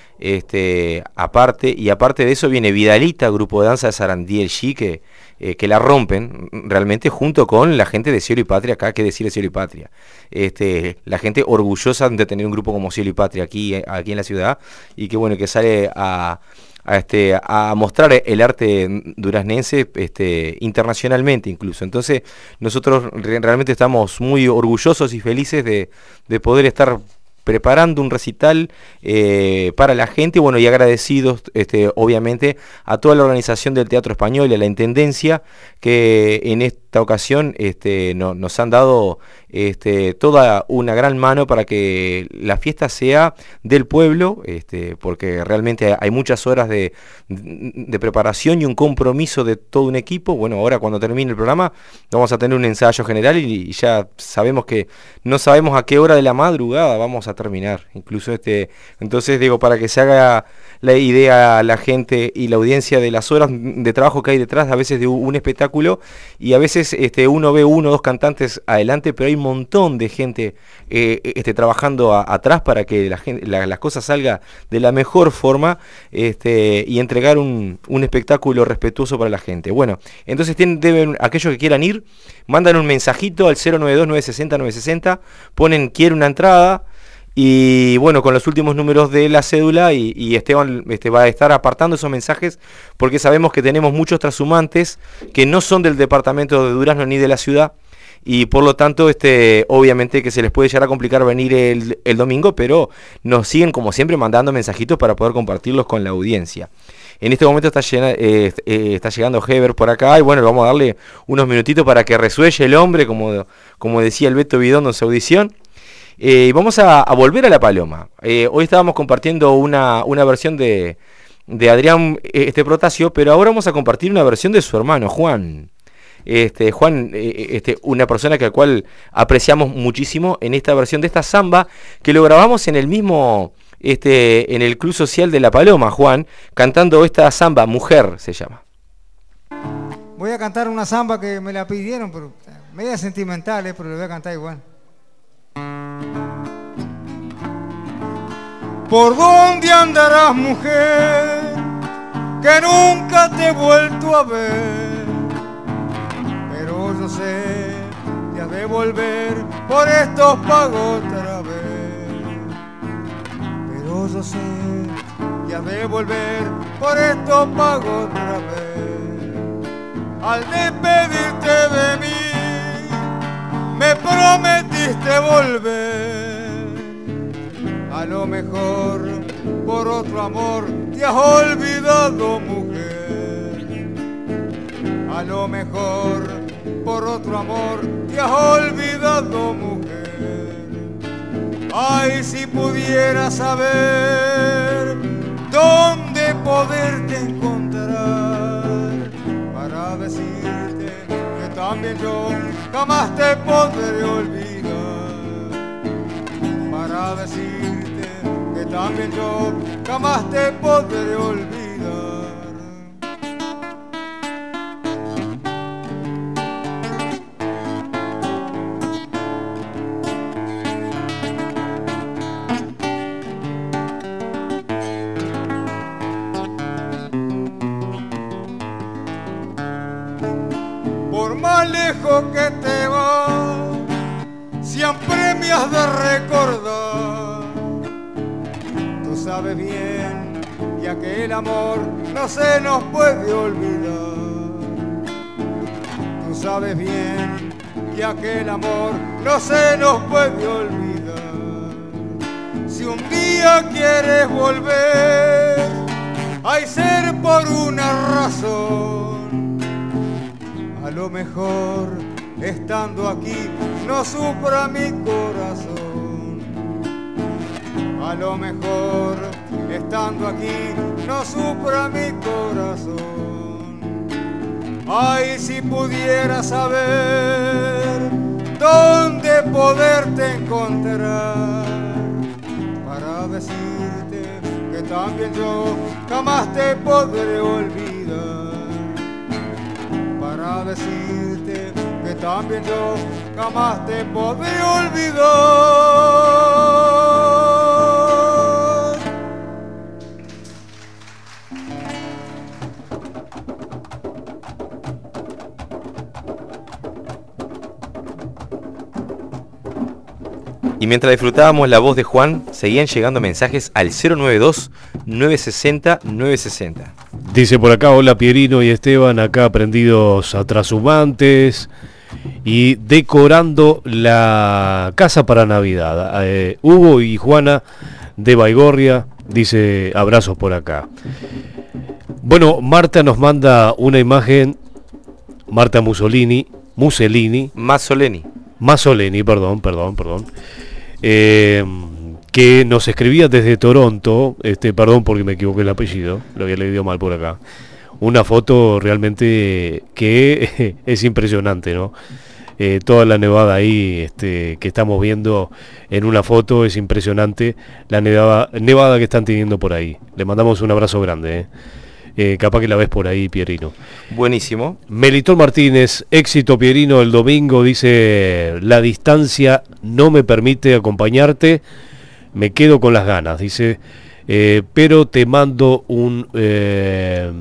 este, aparte, y aparte de eso viene Vidalita, grupo de danza de Sarandí el G, que, eh, que la rompen realmente junto con la gente de Cielo y Patria acá, que decir Cielo y Patria. Este, la gente orgullosa de tener un grupo como Cielo y Patria aquí, aquí en la ciudad, y que bueno, que sale a, a, este, a mostrar el arte duraznense este, internacionalmente incluso. Entonces nosotros realmente estamos muy orgullosos y felices de, de poder estar preparando un recital eh, para la gente, bueno, y agradecidos este, obviamente a toda la organización del Teatro Español y a la Intendencia que en esta ocasión este, no, nos han dado este, toda una gran mano para que la fiesta sea del pueblo, este, porque realmente hay muchas horas de, de preparación y un compromiso de todo un equipo. Bueno, ahora cuando termine el programa vamos a tener un ensayo general y, y ya sabemos que no sabemos a qué hora de la madrugada vamos a terminar, incluso este, entonces digo, para que se haga la idea a la gente y la audiencia de las horas de trabajo que hay detrás a veces de un espectáculo, y a veces este, uno ve uno o dos cantantes adelante, pero hay un montón de gente eh, este, trabajando a, atrás para que la gente, la, las cosas salgan de la mejor forma este, y entregar un, un espectáculo respetuoso para la gente. Bueno, entonces tienen, deben, aquellos que quieran ir, mandan un mensajito al cero noventa y dos, nueve sesenta, nueve sesenta, ponen quiero una entrada. Y bueno, con los últimos números de la cédula y, y Esteban este, va a estar apartando esos mensajes porque sabemos que tenemos muchos trashumantes que no son del departamento de Durazno ni de la ciudad y por lo tanto este, obviamente que se les puede llegar a complicar venir el, el domingo, pero nos siguen como siempre mandando mensajitos para poder compartirlos con la audiencia. En este momento está, llena, eh, eh, está llegando Heber por acá y bueno, vamos a darle unos minutitos para que resuelle el hombre, como, como decía el Beto Bidondo en su audición. Y eh, vamos a, a volver a La Paloma. Eh, hoy estábamos compartiendo una, una versión de, de Adrián este Protasio, pero ahora vamos a compartir una versión de su hermano, Juan. Este, Juan, eh, este, una persona que al cual apreciamos muchísimo en esta versión de esta samba, que lo grabamos en el mismo, este, en el Club Social de La Paloma, Juan, cantando esta samba, Mujer se llama. Voy a cantar una samba que me la pidieron, pero media sentimental, eh, pero la voy a cantar igual. ¿Por dónde andarás, mujer, que nunca te he vuelto a ver? Pero yo sé que has de volver por estos pagos otra vez. Pero yo sé que has de volver por estos pagos otra vez. Al despedirte de mí, me prometiste volver. A lo mejor por otro amor te has olvidado, mujer. A lo mejor por otro amor te has olvidado, mujer. Ay, si pudiera saber dónde poderte encontrar para decirte que también yo jamás te podré olvidar. Para decirte que también yo jamás te podré olvidar. más lejos que te vas, siempre me has de recordar. Tú sabes bien que aquel amor no se nos puede olvidar. Tú sabes bien que aquel amor no se nos puede olvidar. Si un día quieres volver, hay ser por una razón. A lo mejor estando aquí no sufra mi corazón. A lo mejor estando aquí no sufra mi corazón. Ay, si pudiera saber dónde poderte encontrar, para decirte que también yo jamás te podré olvidar. Para decirte que también yo jamás te podré olvidar. Y mientras disfrutábamos la voz de Juan, seguían llegando mensajes al cero noventa y dos, novecientos sesenta, novecientos sesenta. Dice por acá, hola Pierino y Esteban, acá prendidos a trashumantes y decorando la casa para Navidad. Eh, Hugo y Juana de Baigorria, dice abrazos por acá. Bueno, Marta nos manda una imagen, Marta Mussolini, Mussolini. Mazzoleni. Mazzoleni, perdón, perdón, perdón. Eh, que nos escribía desde Toronto, este, perdón porque me equivoqué el apellido, lo había leído mal por acá. Una foto realmente que es impresionante, ¿no? Eh, toda la nevada ahí este, que estamos viendo en una foto es impresionante, la nevada, nevada que están teniendo por ahí. Le mandamos un abrazo grande, ¿eh? Eh, capaz que la ves por ahí, Pierino. Buenísimo. Melitón Martínez, éxito Pierino el domingo, dice, la distancia no me permite acompañarte, me quedo con las ganas, dice, eh, pero te mando un eh,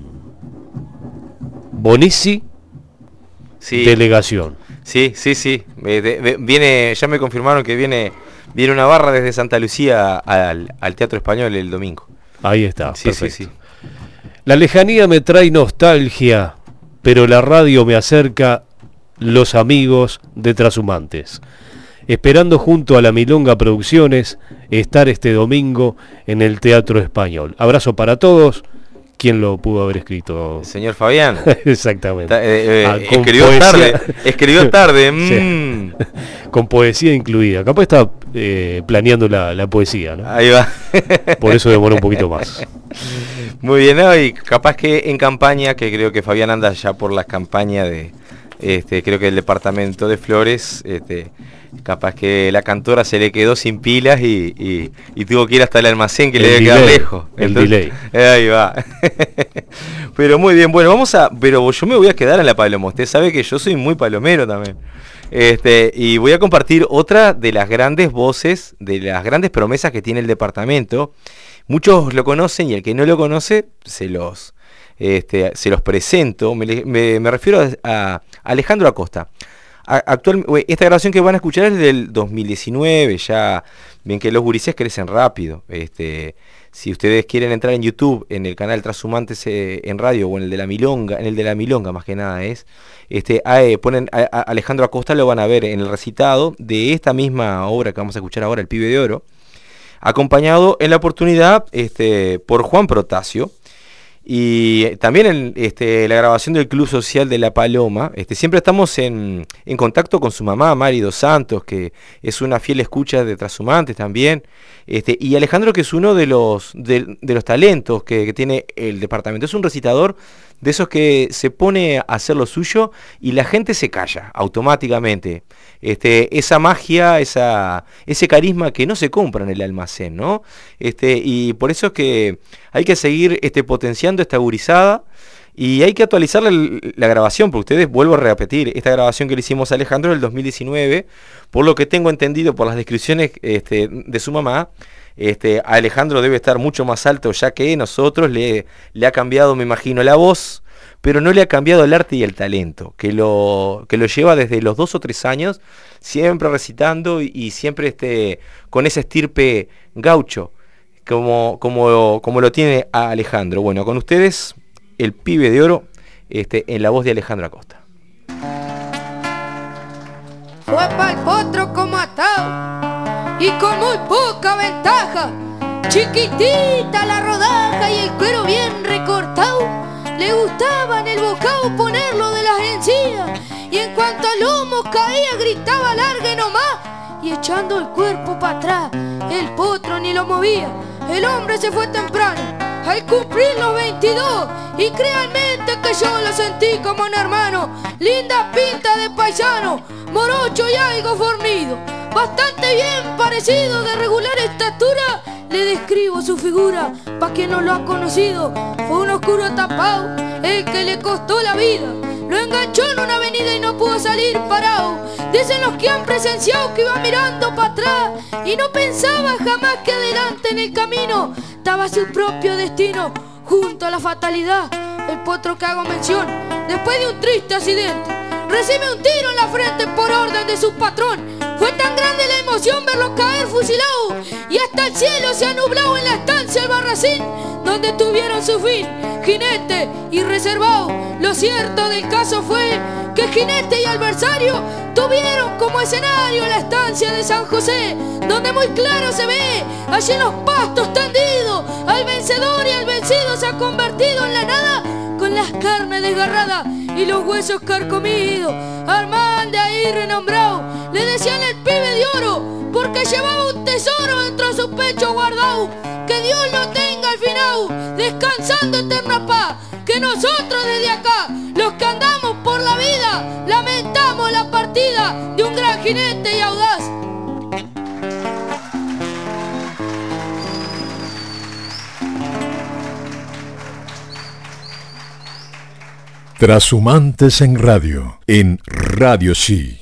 Bonici sí. delegación. Sí, sí, sí, eh, de, de, viene, ya me confirmaron que viene, viene una barra desde Santa Lucía al, al Teatro Español el domingo. Ahí está, sí, perfecto. Sí, sí. La lejanía me trae nostalgia, pero la radio me acerca los amigos de Trashumantes. Esperando junto a la Milonga Producciones estar este domingo en el Teatro Español. Abrazo para todos. ¿Quién lo pudo haber escrito? El señor Fabián. Exactamente. Eh, eh, ah, escribió poesía. tarde. Escribió tarde. Mm. Sí. Con poesía incluida. Capaz está eh, planeando la, la poesía, ¿no? Ahí va. Por eso demora un poquito más. Muy bien, ¿no? Y capaz que en campaña, que creo que Fabián anda ya por las campañas de, este, creo que el departamento de Flores, este, capaz que la cantora se le quedó sin pilas y, y, y tuvo que ir hasta el almacén que el le debe quedar lejos. El Entonces, delay. Ahí va. Pero muy bien, bueno, vamos a, pero yo me voy a quedar en la paloma. Usted sabe que yo soy muy palomero también. Este, y voy a compartir otra de las grandes voces, de las grandes promesas que tiene el departamento. Muchos lo conocen y el que no lo conoce se los, este, se los presento. Me, me, me refiero a, a Alejandro Acosta. A, actual, esta grabación que van a escuchar es del dos mil diecinueve. Ya ven que los gurises crecen rápido. Este, si ustedes quieren entrar en YouTube, en el canal Trashumantes eh, en radio o en el de la Milonga, en el de la Milonga más que nada es, este, a, eh, ponen a, a Alejandro Acosta, lo van a ver en el recitado de esta misma obra que vamos a escuchar ahora, El Pibe de Oro, acompañado en la oportunidad este, por Juan Protasio. Y también en este, la grabación del Club Social de La Paloma. Este, siempre estamos en, en contacto con su mamá, Mari Dos Santos, que es una fiel escucha de Trashumantes también. Este, y Alejandro, que es uno de los, de, de los talentos que, que tiene el departamento. Es un recitador de esos que se pone a hacer lo suyo y la gente se calla automáticamente. Este, esa magia, esa, ese carisma que no se compra en el almacén, ¿no? Este, y por eso es que hay que seguir este, potenciando esta gurizada y hay que actualizar la, la grabación, porque ustedes, vuelvo a repetir, esta grabación que le hicimos a Alejandro del dos mil diecinueve, por lo que tengo entendido por las descripciones este, de su mamá, Este, Alejandro debe estar mucho más alto ya que nosotros, le, le ha cambiado, me imagino, la voz, pero no le ha cambiado el arte y el talento, que lo, que lo lleva desde los dos o tres años, siempre recitando y, y siempre este, con esa estirpe gaucho, como, como, como lo tiene a Alejandro. Bueno, con ustedes, el pibe de oro, este, en la voz de Alejandro Acosta. Fue pa'l potro como atado y con muy poca ventaja, chiquitita la rodaja y el cuero bien recortado. Le gustaba en el bocado ponerlo de las encías, y en cuanto al humo caía gritaba largue nomás, y echando el cuerpo para atrás el potro ni lo movía. El hombre se fue temprano al cumplir los veintidós, y créanmente que yo lo sentí como un hermano. Linda pinta de paisano, morocho y algo fornido, bastante bien parecido, de regular estatura. Le describo su figura, pa' quien no lo ha conocido. Fue un oscuro tapado, el que le costó la vida. Lo enganchó en una avenida y no pudo salir parado. Dicen los que han presenciado que iba mirando para atrás y no pensaba jamás que adelante en el camino estaba su propio destino, junto a la fatalidad. El potro que hago mención, después de un triste accidente, recibe un tiro en la frente por orden de su patrón. Fue tan grande la emoción verlo caer fusilado, y hasta el cielo se ha nublado en la estancia el Barracín, donde tuvieron su fin jinete y reservado. Lo cierto del caso fue que jinete y adversario tuvieron como escenario la estancia de San José, donde muy claro se ve, allí en los pastos tendidos, al vencedor y al vencido se ha convertido en la nada, con las carnes desgarradas y los huesos carcomidos. Armán de ahí renombrado, le decían el pibe de oro, porque llevaba un tesoro dentro de su pecho guardado. Que Dios lo tenga al final, descansando eterna paz. Que nosotros desde acá, los que andamos por la vida, lamentamos la partida de un gran jinete y audaz. Trashumantes en radio, en Radio Sí.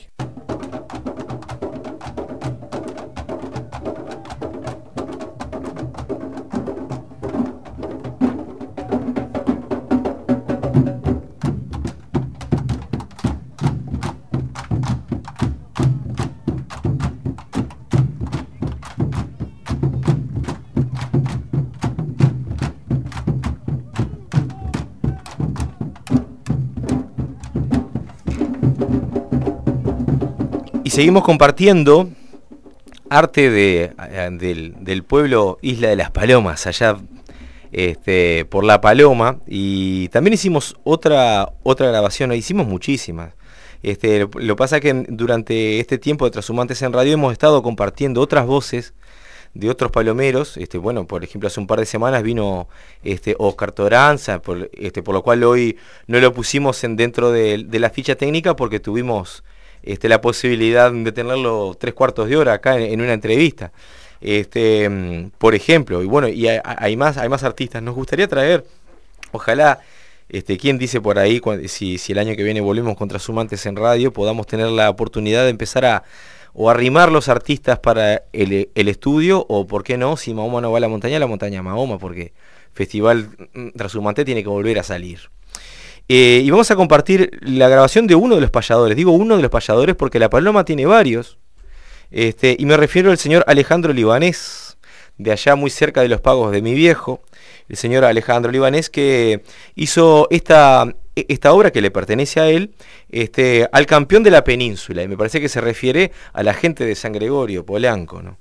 Seguimos compartiendo arte de, del, del pueblo Isla de las Palomas, allá este, por La Paloma, y también hicimos otra otra grabación, hicimos muchísimas. Este, lo, lo pasa que durante este tiempo de Trashumantes en Radio hemos estado compartiendo otras voces de otros palomeros. Este, bueno, por ejemplo, hace un par de semanas vino este, Oscar Toranza, por, este, por lo cual hoy no lo pusimos en, dentro de, de la ficha técnica porque tuvimos Este, la posibilidad de tenerlo tres cuartos de hora acá en, en una entrevista, este, por ejemplo, y bueno, y hay, hay más hay más artistas. Nos gustaría traer, ojalá, este, quién dice por ahí, cuando, si, si el año que viene volvemos con Trashumantes en Radio, podamos tener la oportunidad de empezar a o arrimar los artistas para el, el estudio, o por qué no, si Mahoma no va a la montaña, la montaña Mahoma, porque Festival Trashumante tiene que volver a salir. Eh, y vamos a compartir la grabación de uno de los payadores. Digo uno de los payadores porque La Paloma tiene varios. Este, y me refiero al señor Alejandro Libanés, de allá muy cerca de los pagos de mi viejo. El señor Alejandro Libanés, que hizo esta, esta obra que le pertenece a él, este, al campeón de la península. Y me parece que se refiere a la gente de San Gregorio, Polanco, ¿no?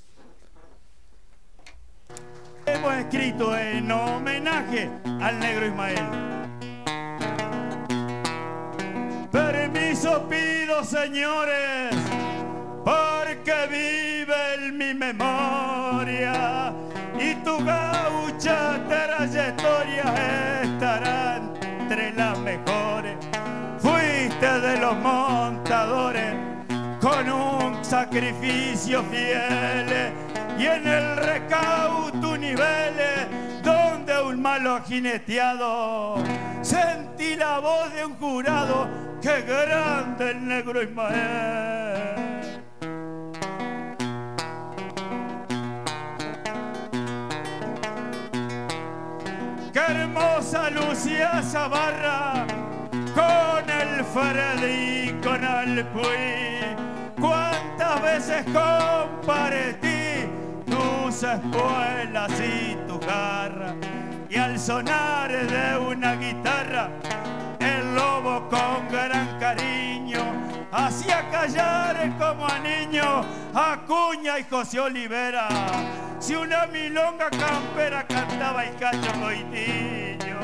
Hemos escrito en homenaje al negro Ismael. Permiso pido, señores, porque vive en mi memoria y tu gaucha trayectoria estará entre las mejores. Fuiste de los montadores con un sacrificio fiel y en el recaudo niveles donde un malo jineteado sentí la voz de un jurado. ¡Qué grande el negro Ismael! ¡Qué hermosa lucía esa barra Freddy con Alcuí. Cuántas veces compartí tus espuelas y tu jarra, y al sonar de una guitarra el lobo con gran cariño hacía callar como a niño a Cuña y José Olivera. Si una milonga campera cantaba el Cacho Coitiño.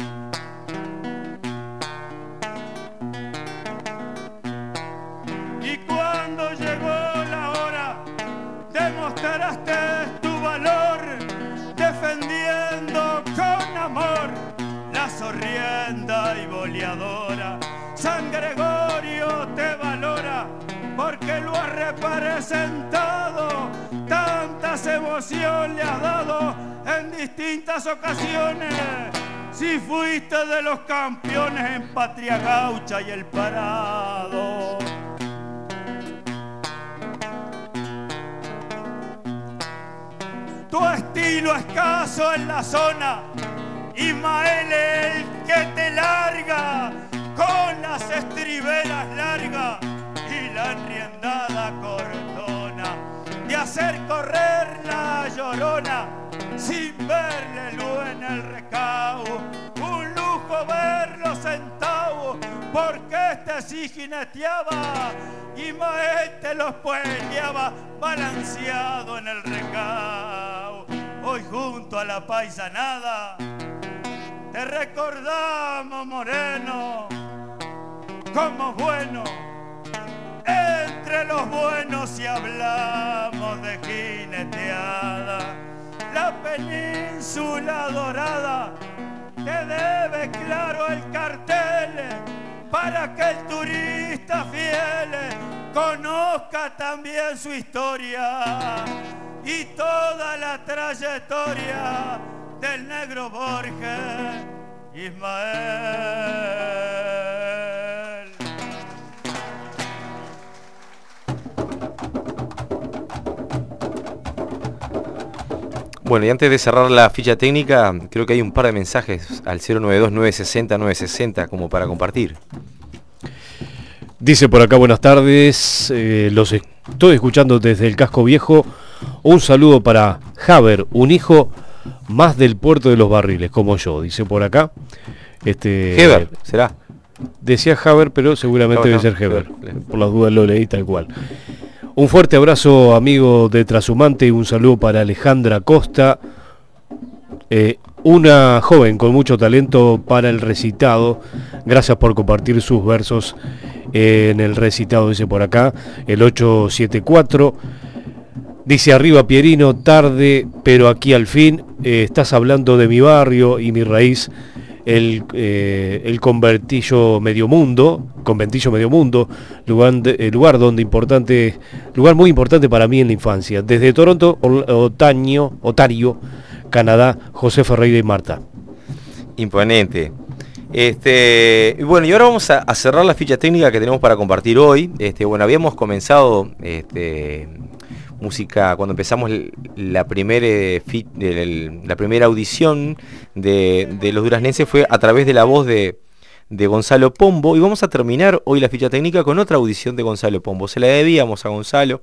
Y cuando llegó la hora demostraste tu valor defendiendo con amor la sorrienda y boleadora. San Gregorio te valora porque lo has representado, tantas emociones le has dado en distintas ocasiones. Si fuiste de los campeones en Patria Gaucha y El Parado. Tu estilo escaso en la zona, Ismael el que te larga con las estriberas largas y la enriendada cortona, de hacer correr la llorona sin verle luz en el recao. Un lujo verlo sentado porque este sí jineteaba y Maete los peleaba balanceado en el recao. Hoy junto a la paisanada te recordamos, Moreno, como bueno. Entre los buenos si hablamos de jineteada, la península dorada te debe claro el cartel para que el turista fiel conozca también su historia y toda la trayectoria del negro Borges Ismael. Bueno, y antes de cerrar la ficha técnica, creo que hay un par de mensajes al cero nueve dos nueve seis cero nueve seis cero como para compartir. Dice por acá, buenas tardes, eh, los estoy escuchando desde el Casco Viejo. Un saludo para Javer, un hijo más del puerto de los Barriles, como yo, dice por acá. Este, Heber, ¿será? Decía Javer, pero seguramente no, debe no, ser Heber. Heber. Por las dudas lo leí tal cual. Un fuerte abrazo, amigo de Trashumante, y un saludo para Alejandra Costa, eh, una joven con mucho talento para el recitado. Gracias por compartir sus versos eh, en el recitado, dice por acá, el ocho siete cuatro. Dice arriba Pierino, tarde, pero aquí al fin, eh, estás hablando de mi barrio y mi raíz, el, eh, el conventillo Medio Mundo, conventillo Medio Mundo, lugar, de, lugar donde importante, lugar muy importante para mí en la infancia. Desde Toronto, Otaño, Otario, Canadá, José Ferreira y Marta. Imponente. Este, bueno, y ahora vamos a, a cerrar la ficha técnica que tenemos para compartir hoy. Este, bueno, habíamos comenzado este, música cuando empezamos la primera la primera audición de, de los duraznenses fue a través de la voz de, de Gonzalo Pombo, y vamos a terminar hoy la ficha técnica con otra audición de Gonzalo Pombo. Se la debíamos a Gonzalo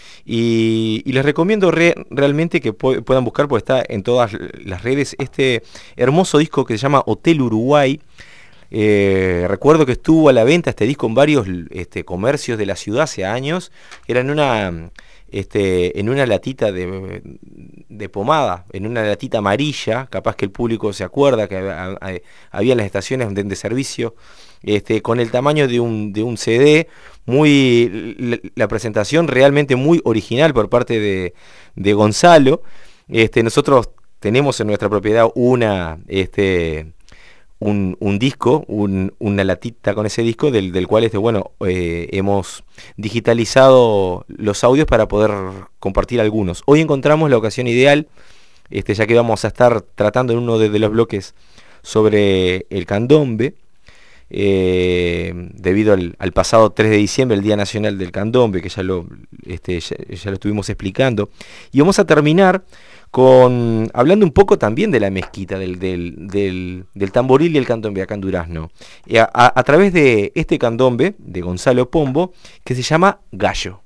y, y les recomiendo re, realmente que pu- puedan buscar, porque está en todas las redes, este hermoso disco que se llama Hotel Uruguay. Eh, recuerdo que estuvo a la venta este disco en varios este, comercios de la ciudad hace años. Era en una Este, en una latita de, de pomada, en una latita amarilla, capaz que el público se acuerda que había, había en las estaciones de, de servicio, este, con el tamaño de un, de un C D, muy, la, la presentación realmente muy original por parte de, de Gonzalo. Este, nosotros tenemos en nuestra propiedad una... Este, Un, un disco, un, una latita con ese disco, del, del cual este, bueno, eh, hemos digitalizado los audios para poder compartir algunos. Hoy encontramos la ocasión ideal, este, ya que vamos a estar tratando en uno de, de los bloques sobre el candombe, eh, debido al, al pasado tres de diciembre, el Día Nacional del Candombe, que ya lo, este, ya, ya lo estuvimos explicando. Y vamos a terminar con hablando un poco también de la mezquita, del, del, del, del tamboril y el candombe acá en Durazno, a, a, a través de este candombe de Gonzalo Pombo, que se llama Gallo.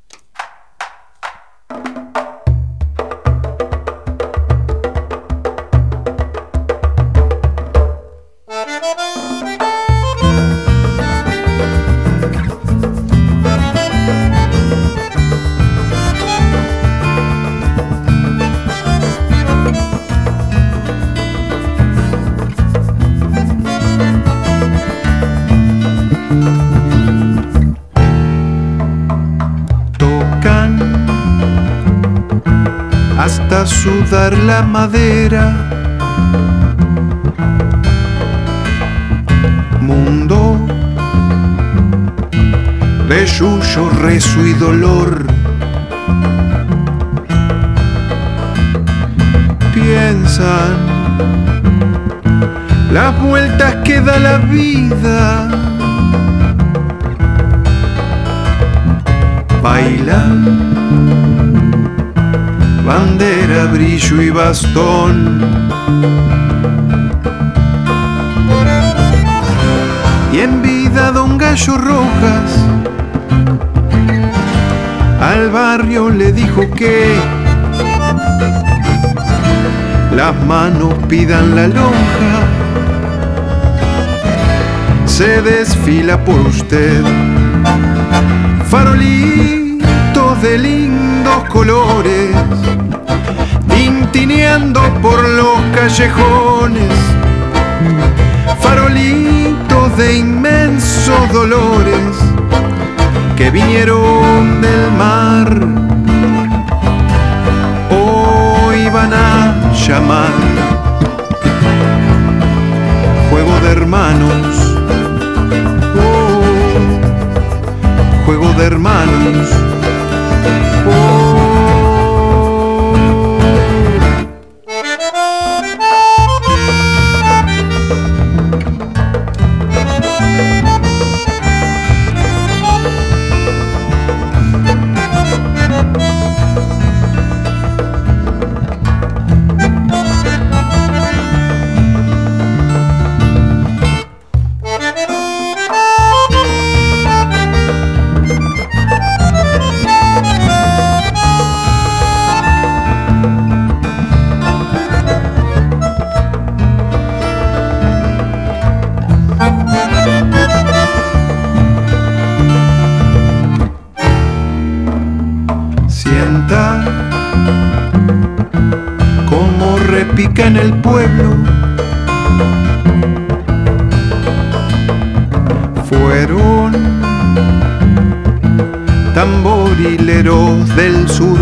Hasta sudar la madera, mundo de yuyo, rezo y dolor. Piensan las vueltas que da la vida, bailan bandera, brillo y bastón. Y en vida don Gallo Rojas al barrio le dijo que las manos pidan la lonja, se desfila por usted. Farolitos de lindos colores, tintineando por los callejones, farolitos de inmensos dolores que vinieron del mar, hoy van a llamar juego de hermanos, oh, juego de hermanos, oh. En el pueblo fueron tamborileros del sur,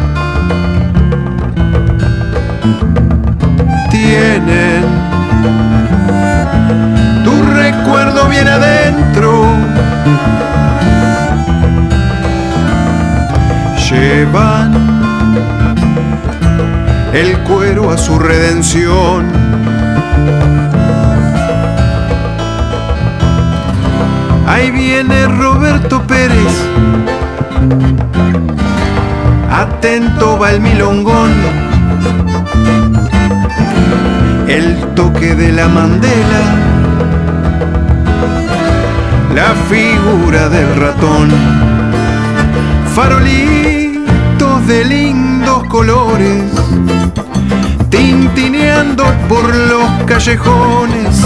tienen tu recuerdo bien adentro, llevan el cuero a su redención. Ahí viene Roberto Pérez, atento va el milongón, el toque de la Mandela, la figura del ratón, farolitos de lindos colores, tintineando por los callejones,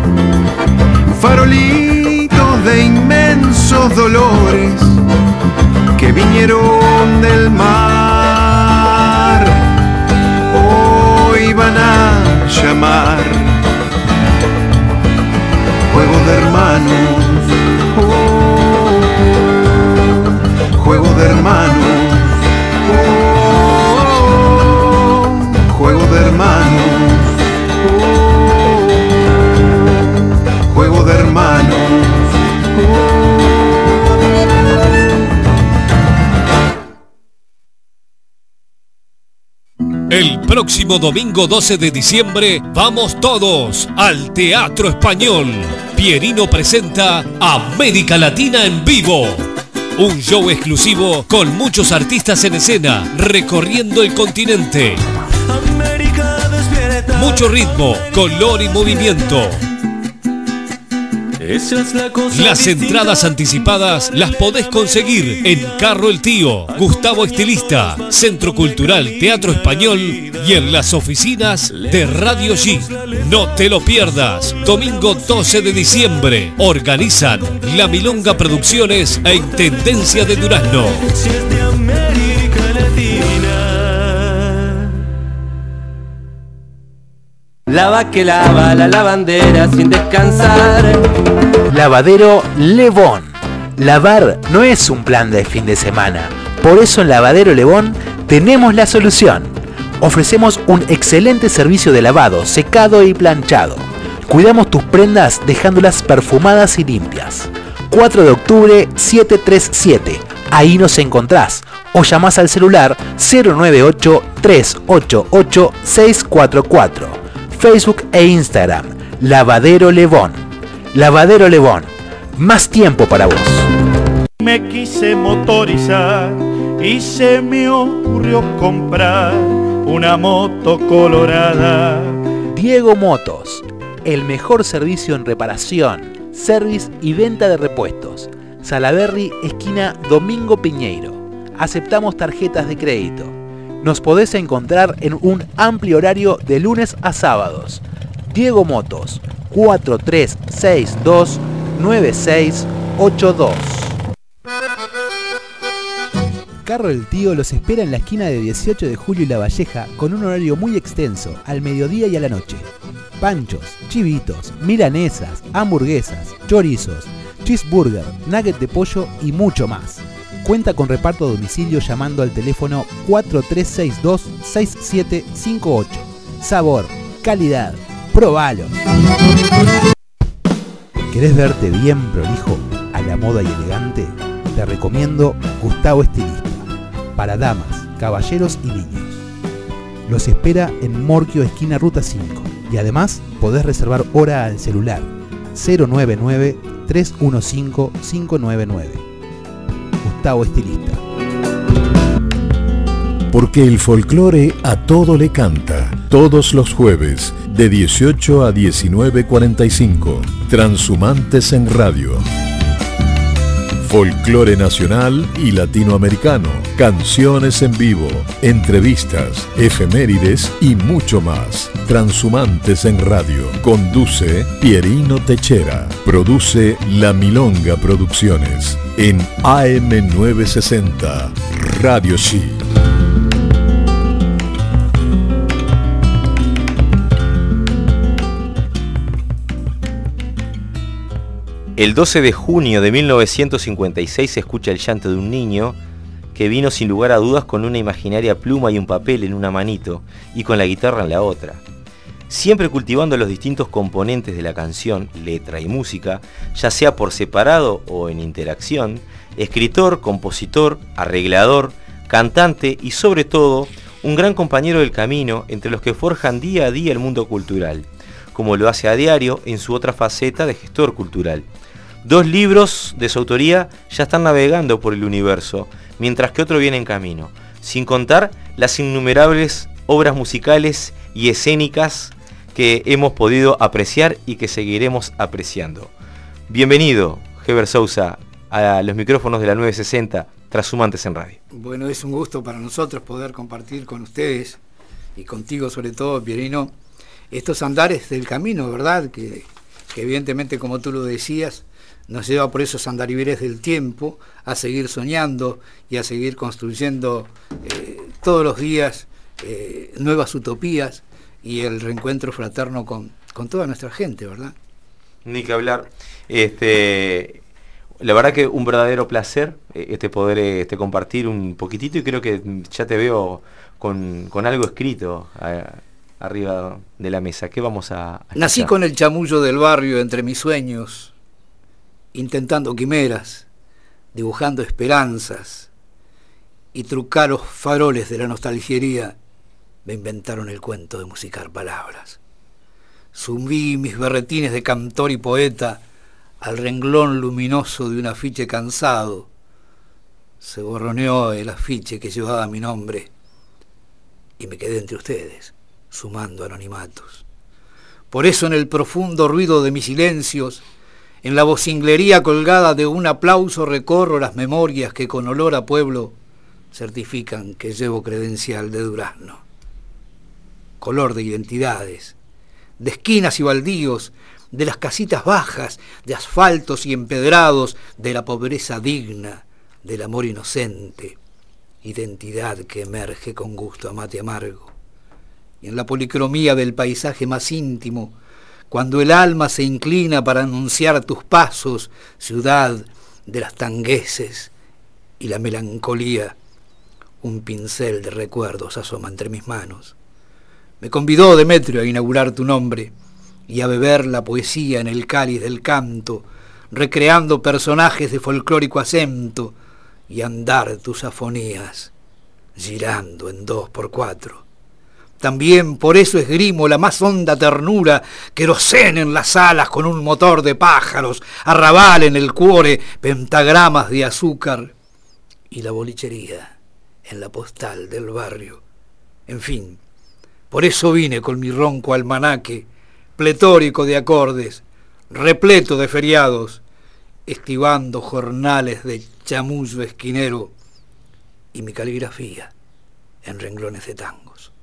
farolitos de inmensos dolores que vinieron del mar, hoy van a llamar juego de hermanos, oh, juego de hermanos, oh, juego de hermanos, oh, juego de hermanos, oh. El próximo domingo doce de diciembre vamos todos al Teatro Español. Pierino presenta América Latina en vivo. Un show exclusivo con muchos artistas en escena, recorriendo el continente. Mucho ritmo, color y movimiento. Esa es la cosa Las distinta. entradas anticipadas las podés conseguir en Carro El Tío, Gustavo Estilista, Centro Cultural Teatro Español y en las oficinas de Radio G. No te lo pierdas. Domingo doce de diciembre. Organizan La Milonga Producciones e Intendencia de Durazno. Si es de América Latina. Lava que lava la lavandera sin descansar. Lavadero Levón. Lavar no es un plan de fin de semana. Por eso en Lavadero Levón tenemos la solución. Ofrecemos un excelente servicio de lavado, secado y planchado. Cuidamos tus prendas dejándolas perfumadas y limpias. cuatro de octubre setecientos treinta y siete. Ahí nos encontrás. O llamás al celular cero nueve ocho, tres ocho ocho, seis cuatro cuatro. Facebook e Instagram. Lavadero Levón. Lavadero Levón. Más tiempo para vos. Me quise motorizar y se me ocurrió comprar una moto colorada. Diego Motos. El mejor servicio en reparación, service y venta de repuestos. Salaberry, esquina Domingo Piñeiro. Aceptamos tarjetas de crédito. Nos podés encontrar en un amplio horario de lunes a sábados. Diego Motos, cuatro tres seis dos, nueve seis ocho dos. Carro El Tío los espera en la esquina de dieciocho de julio y La Valleja con un horario muy extenso, al mediodía y a la noche. Panchos, chivitos, milanesas, hamburguesas, chorizos, cheeseburger, nugget de pollo y mucho más. Cuenta con reparto a domicilio llamando al teléfono cuatro tres seis dos, seis siete cinco ocho. Sabor, calidad, probalo. ¿Querés verte bien prolijo, a la moda y elegante? Te recomiendo Gustavo Estilista, para damas, caballeros y niños. Los espera en Morquio, esquina Ruta cinco, y además podés reservar hora al celular cero nueve nueve, tres uno cinco, cinco nueve nueve. Gustavo Estilista. Porque el folclore a todo le canta. Todos los jueves, de dieciocho a diecinueve cuarenta y cinco. Transhumantes en Radio. Folclore nacional y latinoamericano, canciones en vivo, entrevistas, efemérides y mucho más. Transhumantes en Radio. Conduce Pierino Techera. Produce La Milonga Producciones. En A M novecientos sesenta, Radio G. El doce de junio de mil novecientos cincuenta y seis se escucha el llanto de un niño que vino sin lugar a dudas con una imaginaria pluma y un papel en una manito y con la guitarra en la otra. Siempre cultivando los distintos componentes de la canción, letra y música, ya sea por separado o en interacción, escritor, compositor, arreglador, cantante y sobre todo un gran compañero del camino entre los que forjan día a día el mundo cultural, como lo hace a diario en su otra faceta de gestor cultural. Dos libros de su autoría ya están navegando por el universo, mientras que otro viene en camino, sin contar las innumerables obras musicales y escénicas que hemos podido apreciar y que seguiremos apreciando. Bienvenido, Heber Sousa, a los micrófonos de la novecientos sesenta, Transhumantes en Radio. Bueno, es un gusto para nosotros poder compartir con ustedes y contigo sobre todo, Pierino, estos andares del camino, ¿verdad? Que, que evidentemente, como tú lo decías, nos lleva por esos andariveres del tiempo a seguir soñando y a seguir construyendo eh, todos los días eh, nuevas utopías y el reencuentro fraterno con, con toda nuestra gente, ¿verdad? Ni que hablar. Este, la verdad que un verdadero placer este poder este, compartir un poquitito y creo que ya te veo con, con algo escrito a, arriba de la mesa. ¿Qué vamos a, a Nací con el chamullo del barrio entre mis sueños, intentando quimeras, dibujando esperanzas y trucaros faroles de la nostalgiería me inventaron el cuento de musicar palabras. Zumbí mis berretines de cantor y poeta al renglón luminoso de un afiche cansado, se borroneó el afiche que llevaba mi nombre y me quedé entre ustedes, sumando anonimatos. Por eso en el profundo ruido de mis silencios, en la vocinglería colgada de un aplauso recorro las memorias que con olor a pueblo certifican que llevo credencial de durazno. Color de identidades, de esquinas y baldíos, de las casitas bajas, de asfaltos y empedrados, de la pobreza digna, del amor inocente, identidad que emerge con gusto a mate amargo. Y en la policromía del paisaje más íntimo, cuando el alma se inclina para anunciar tus pasos, ciudad de las tangueses y la melancolía, un pincel de recuerdos asoma entre mis manos. Me convidó Demetrio a inaugurar tu nombre y a beber la poesía en el cáliz del canto, recreando personajes de folclórico acento y andar tus afonías, girando en dos por cuatro. También por eso esgrimo la más honda ternura, queroseno en las alas con un motor de pájaros, arrabal en el cuore, pentagramas de azúcar y la bolichería en la postal del barrio. En fin, por eso vine con mi ronco almanaque, pletórico de acordes, repleto de feriados, estivando jornales de chamullo esquinero y mi caligrafía en renglones de tangos.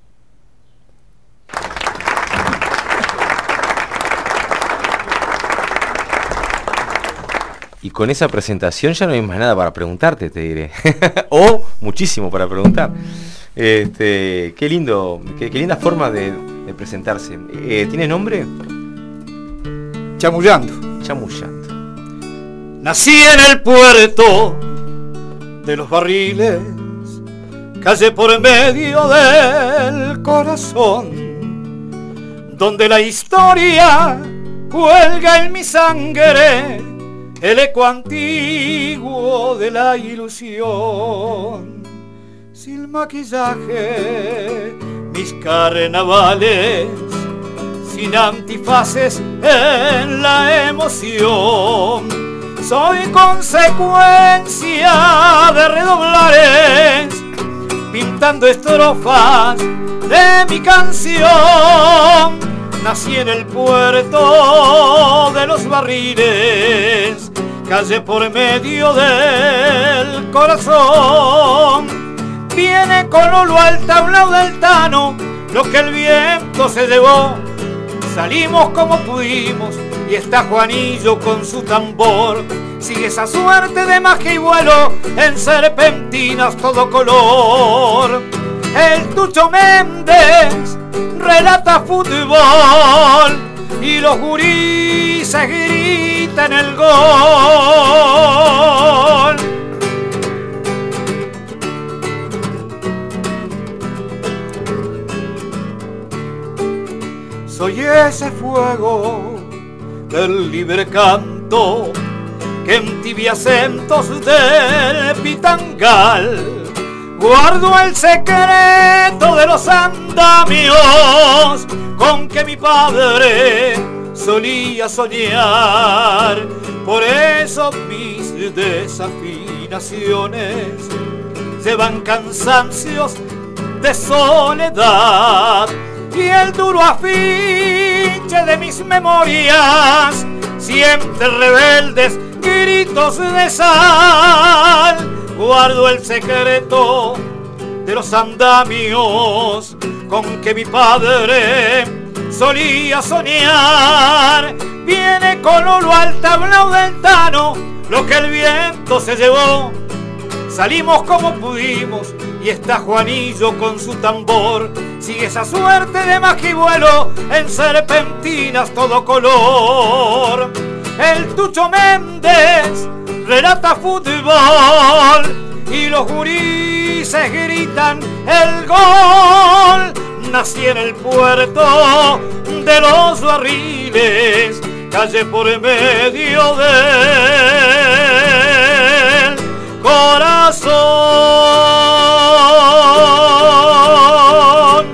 Y con esa presentación ya no hay más nada para preguntarte, te diré. O muchísimo para preguntar. Este, qué lindo, qué, qué linda forma de, de presentarse. Eh, ¿Tiene nombre? Chamullando. Chamullando. Nací en el puerto de los barriles, calle por medio del corazón, donde la historia cuelga en mi sangre el eco antiguo de la ilusión. Sin maquillaje, mis carnavales, sin antifaces en la emoción. Soy consecuencia de redoblares, pintando estrofas de mi canción. Nací en el puerto de los barriles, calle por medio del corazón. Viene con olo al tablao del Tano lo que el viento se llevó. Salimos como pudimos y está Juanillo con su tambor. Sigue esa suerte de magia y vuelo en serpentinas todo color. El Tucho Méndez relata fútbol y los gurises gritan el gol. Soy ese fuego del libre canto que en tibias acentos del pitangal guardo el secreto de los andamios con que mi padre solía soñar. Por eso mis desafinaciones llevan cansancios de soledad y el duro afiche de mis memorias siempre rebeldes gritos de sal. Guardo el secreto de los andamios con que mi padre solía soñar. Viene con olo al tablao del Tano lo que el viento se llevó. Salimos como pudimos y está Juanillo con su tambor. Sigue esa suerte de magia y vuelo en serpentinas todo color. El Tucho Méndez relata fútbol y los gurises gritan el gol. Nací en el puerto de los barriles, calle por medio del corazón.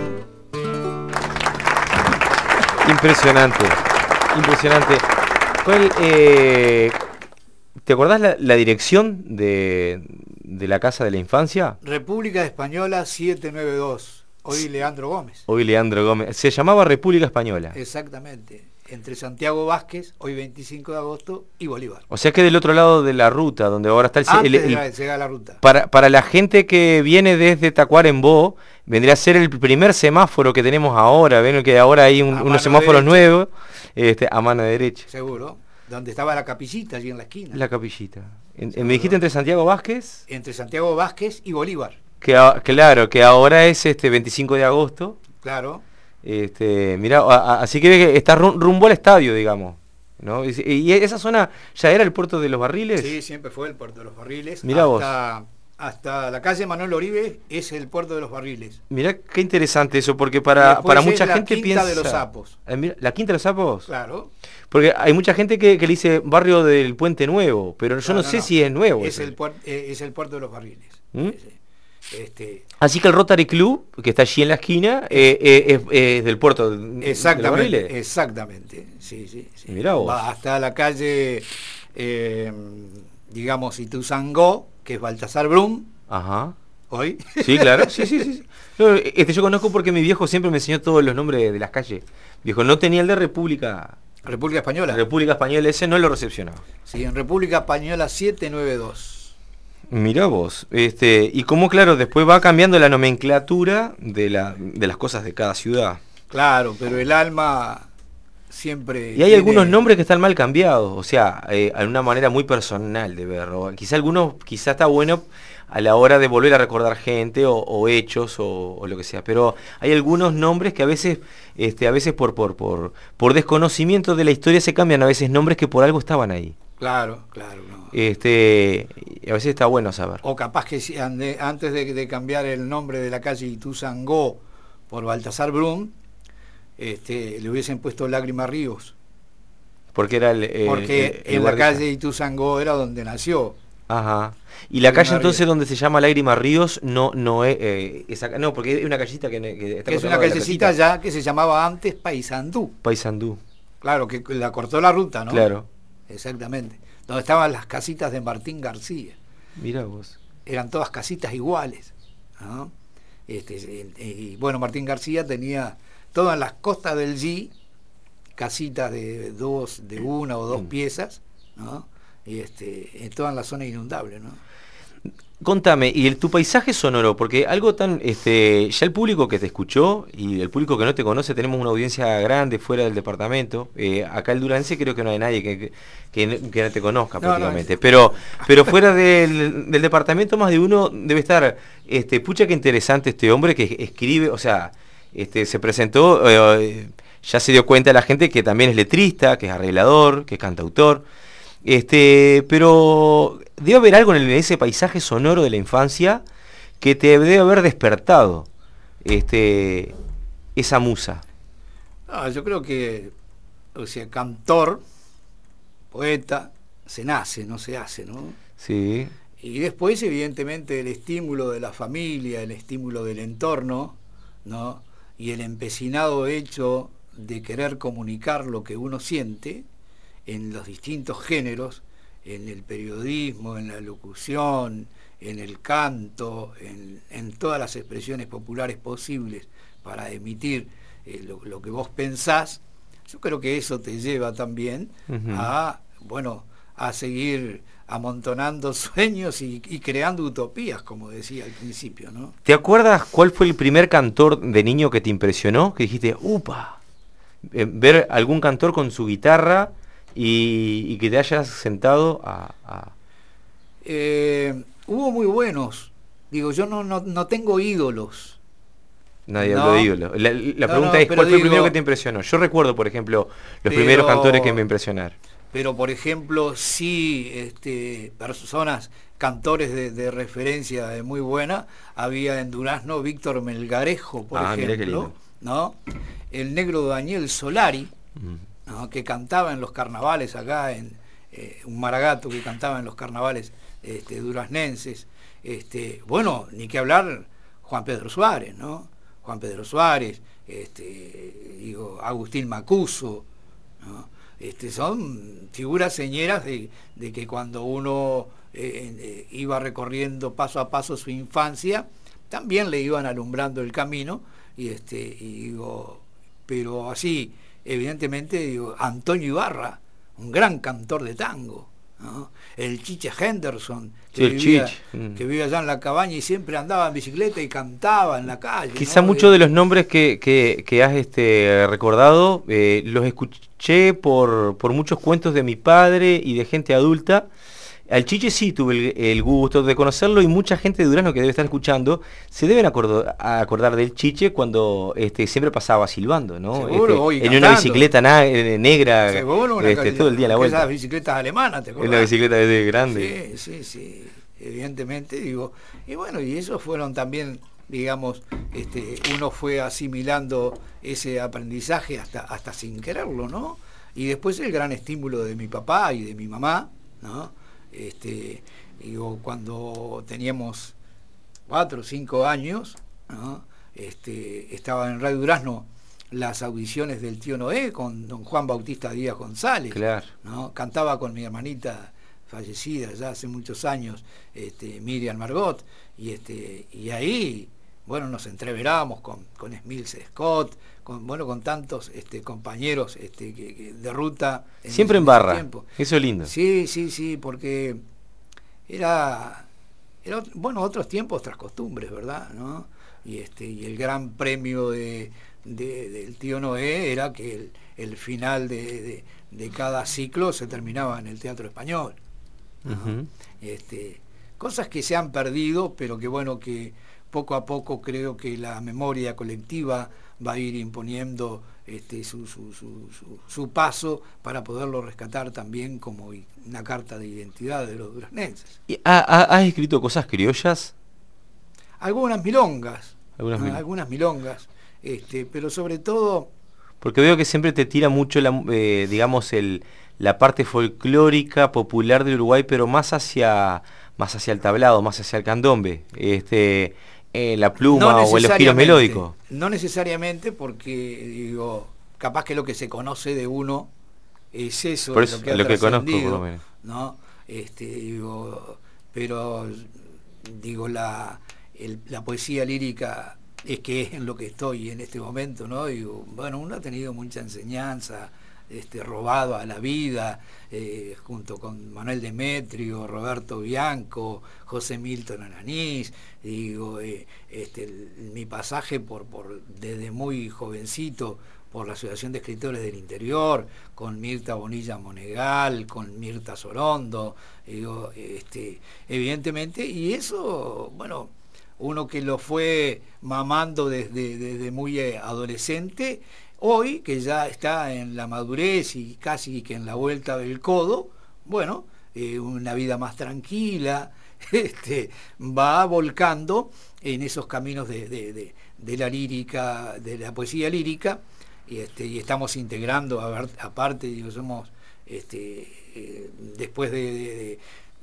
Impresionante, impresionante. ¿Cuál, eh, ¿Te acordás la, la dirección de, de la Casa de la Infancia? República Española setecientos noventa y dos, hoy Leandro Gómez. Hoy Leandro Gómez. Se llamaba República Española. Exactamente, entre Santiago Vázquez, hoy veinticinco de agosto, y Bolívar. O sea que del otro lado de la ruta, donde ahora está el... Antes el, el, de la, llegar a la ruta. Para, para la gente que viene desde Tacuarembó, vendría a ser el primer semáforo que tenemos ahora. Ven que ahora hay un, unos semáforos derecha. nuevos, este, a mano derecha. Seguro. Donde estaba la capillita, allí en la esquina. La capillita. En, en, ¿Me dijiste entre Santiago Vázquez? Entre Santiago Vázquez y Bolívar. Que a, claro, que ahora es este veinticinco de agosto. Claro. Este, mira, a, a, así que está rum, rumbo al estadio, digamos, ¿no? Y, y esa zona ya era el puerto de los Barriles. Sí, siempre fue el puerto de los Barriles. Mirá hasta, vos. Hasta la calle Manuel Oribe es el puerto de los Barriles. Mirá qué interesante eso, porque para, para mucha gente piensa... La Quinta de los Sapos. Eh, mira, ¿la Quinta de los Sapos? Claro. Porque hay mucha gente que, que le dice barrio del Puente Nuevo, pero yo no, no, no sé no. si es nuevo. Es el, puer, eh, es el puerto de los Barriles. ¿Mm? Este... Así que el Rotary Club, que está allí en la esquina, eh, eh, es, es del puerto de Exactamente, de los Barriles. Exactamente. Sí, sí, sí. Mirá vos. Va hasta la calle, eh, digamos, Ituzaingó, que es Baltasar Brum. Ajá. ¿Hoy? Sí, claro. Sí, sí, sí. No, este yo conozco porque mi viejo siempre me enseñó todos los nombres de las calles. Viejo, no tenía el de República... República Española. República Española, ese no lo recepcionaba. Sí, en República Española setecientos noventa y dos. Mirá vos, este, y cómo claro, después va cambiando la nomenclatura de, la, de las cosas de cada ciudad. Claro, pero el alma siempre... Y hay tiene... algunos nombres que están mal cambiados, o sea, eh, en una manera muy personal de verlo. Quizá algunos, quizá está bueno a la hora de volver a recordar gente o, o hechos o, o lo que sea, pero hay algunos nombres que a veces, este, a veces por, por, por, por desconocimiento de la historia se cambian a veces nombres que por algo estaban ahí. Claro, claro. No. Este, a veces está bueno saber. O capaz que antes de, de cambiar el nombre de la calle Ituzaingó por Baltasar Brum, este, le hubiesen puesto Lágrima Ríos. Porque era el, eh, Porque el, el en la calle Ituzaingó era donde nació. Ajá. Y la calle entonces Ríos. Donde se llama Lágrima Ríos no no es eh, esa, no, porque es una callecita que, que está que es una callecita ya que se llamaba antes Paysandú. Paysandú. Claro, que la cortó la ruta, ¿no? Claro. Exactamente. Donde estaban las casitas de Martín García. Mirá vos. Eran todas casitas iguales, ¿no? Este, y, y bueno, Martín García tenía todas las costas del G, casitas de dos, de una o dos mm. piezas, ¿no? Y este, en toda la zona inundable, ¿no? Contame, y el, tu paisaje sonoro, porque algo tan, este, ya el público que te escuchó y el público que no te conoce, tenemos una audiencia grande fuera del departamento. Eh, acá el Duranense creo que no hay nadie que, que, que no te conozca no, prácticamente, no, pero, pero fuera del, del departamento más de uno debe estar, este, pucha que interesante este hombre que escribe, o sea, este, se presentó, eh, ya se dio cuenta la gente que también es letrista, que es arreglador, que es cantautor. Este, pero debe haber algo en ese paisaje sonoro de la infancia que te debe haber despertado este, esa musa. No, yo creo que, o sea, cantor, poeta, se nace, no se hace, ¿no? Sí. Y después, evidentemente, el estímulo de la familia, el estímulo del entorno, ¿no? Y el empecinado hecho de querer comunicar lo que uno siente en los distintos géneros, en el periodismo, en la locución, en el canto, en, en todas las expresiones populares posibles para emitir eh, lo, lo que vos pensás. Yo creo que eso te lleva también uh-huh. a, bueno, a seguir amontonando sueños y, y creando utopías, como decía al principio, ¿no? ¿Te acuerdas cuál fue el primer cantor de niño que te impresionó? Que dijiste, upa, eh, ver algún cantor con su guitarra Y, y que te hayas sentado a... a... Eh, hubo muy buenos. Digo, yo no, no, no tengo ídolos. Nadie habló no. de ídolos. La, la no, pregunta no, es, ¿cuál fue digo, el primero que te impresionó? Yo recuerdo, por ejemplo, los pero, primeros cantores que me impresionaron. Pero, por ejemplo, sí, este, personas, cantores de, de referencia muy buena. Había en Durazno Víctor Melgarejo, por ah, ejemplo. ¿No? El negro Daniel Solari. Mm. ¿No? Que cantaba en los carnavales acá, en eh, un maragato que cantaba en los carnavales este, duraznenses. Este, bueno, ni que hablar Juan Pedro Suárez, ¿no? Juan Pedro Suárez, este, digo, Agustín Macuso, ¿no? Este, son figuras señeras de, de que cuando uno eh, eh, iba recorriendo paso a paso su infancia, también le iban alumbrando el camino, y este, y digo, pero así, evidentemente, digo, Antonio Ibarra, un gran cantor de tango, ¿no? El Chiche Henderson, que, sí, vivía, mm. que vivía allá en la cabaña y siempre andaba en bicicleta y cantaba en la calle. Quizá ¿no? muchos de los nombres que, que, que has este, recordado, eh, los escuché por, por muchos cuentos de mi padre y de gente adulta. Al Chiche sí tuve el, el gusto de conocerlo, y mucha gente de Durazno que debe estar escuchando se deben acordar, acordar del Chiche cuando este, siempre pasaba silbando, ¿no? Seguro, este, en una bicicleta na, negra, Seguro, una este, todo el día a la vuelta. Esas bicicletas alemanas, ¿te acuerdas? Una bicicleta de grande. Sí, sí, sí, evidentemente, digo. Y bueno, y esos fueron también, digamos, este, uno fue asimilando ese aprendizaje hasta, hasta sin quererlo, ¿no? Y después el gran estímulo de mi papá y de mi mamá, ¿no? Este, digo, cuando teníamos cuatro o cinco años, ¿no? Este, estaba en Radio Durazno las audiciones del Tío Noé con don Juan Bautista Díaz González, claro, ¿no? Cantaba con mi hermanita fallecida ya hace muchos años, este, Miriam Margot, y este, y ahí, bueno, nos entreverábamos con, con Smilce Scott, con, bueno, con tantos este, compañeros este, que, que de ruta. En Siempre ese, en barra, tiempo. Eso es lindo. Sí, sí, sí, porque era, era, bueno, otros tiempos, otras costumbres, ¿verdad? ¿No? Y, este, y el gran premio de, de, del Tío Noé era que el, el final de, de, de cada ciclo se terminaba en el Teatro Español, ¿no? Uh-huh. este, cosas que se han perdido, pero que bueno, que poco a poco creo que la memoria colectiva va a ir imponiendo este, su, su, su, su, su paso para poderlo rescatar también como una carta de identidad de los duraznenses. ¿Y ha, ha, ¿Has escrito cosas criollas? Algunas milongas, algunas, ¿no? mil... algunas milongas, este, pero sobre todo... Porque veo que siempre te tira mucho, la, eh, digamos, el, la parte folclórica, popular de Uruguay, pero más hacia, más hacia el tablado, más hacia el candombe. Este... Eh, la pluma no o el estilo melódico. No necesariamente, porque digo, capaz que lo que se conoce de uno es eso, por eso lo que, ha lo que conozco, por lo menos. ¿No? Este, digo, pero digo la, el, la poesía lírica es que es en lo que estoy en este momento, ¿no? Digo, bueno, uno ha tenido mucha enseñanza, este, robado a la vida, eh, junto con Manuel Demetrio, Roberto Bianco, José Milton Alanís, digo, eh, este, el, mi pasaje por, por desde muy jovencito por la Asociación de Escritores del Interior, con Mirta Bonilla Monegal, con Mirta Sorondo, digo, este, evidentemente, y eso, bueno, uno que lo fue mamando desde, desde muy adolescente, hoy, que ya está en la madurez y casi que en la vuelta del codo, bueno, eh, una vida más tranquila, este, va volcando en esos caminos de, de, de, de la lírica, de la poesía lírica, y, este, y estamos integrando, a ver, aparte, digo, somos, este, eh, después de, de, de,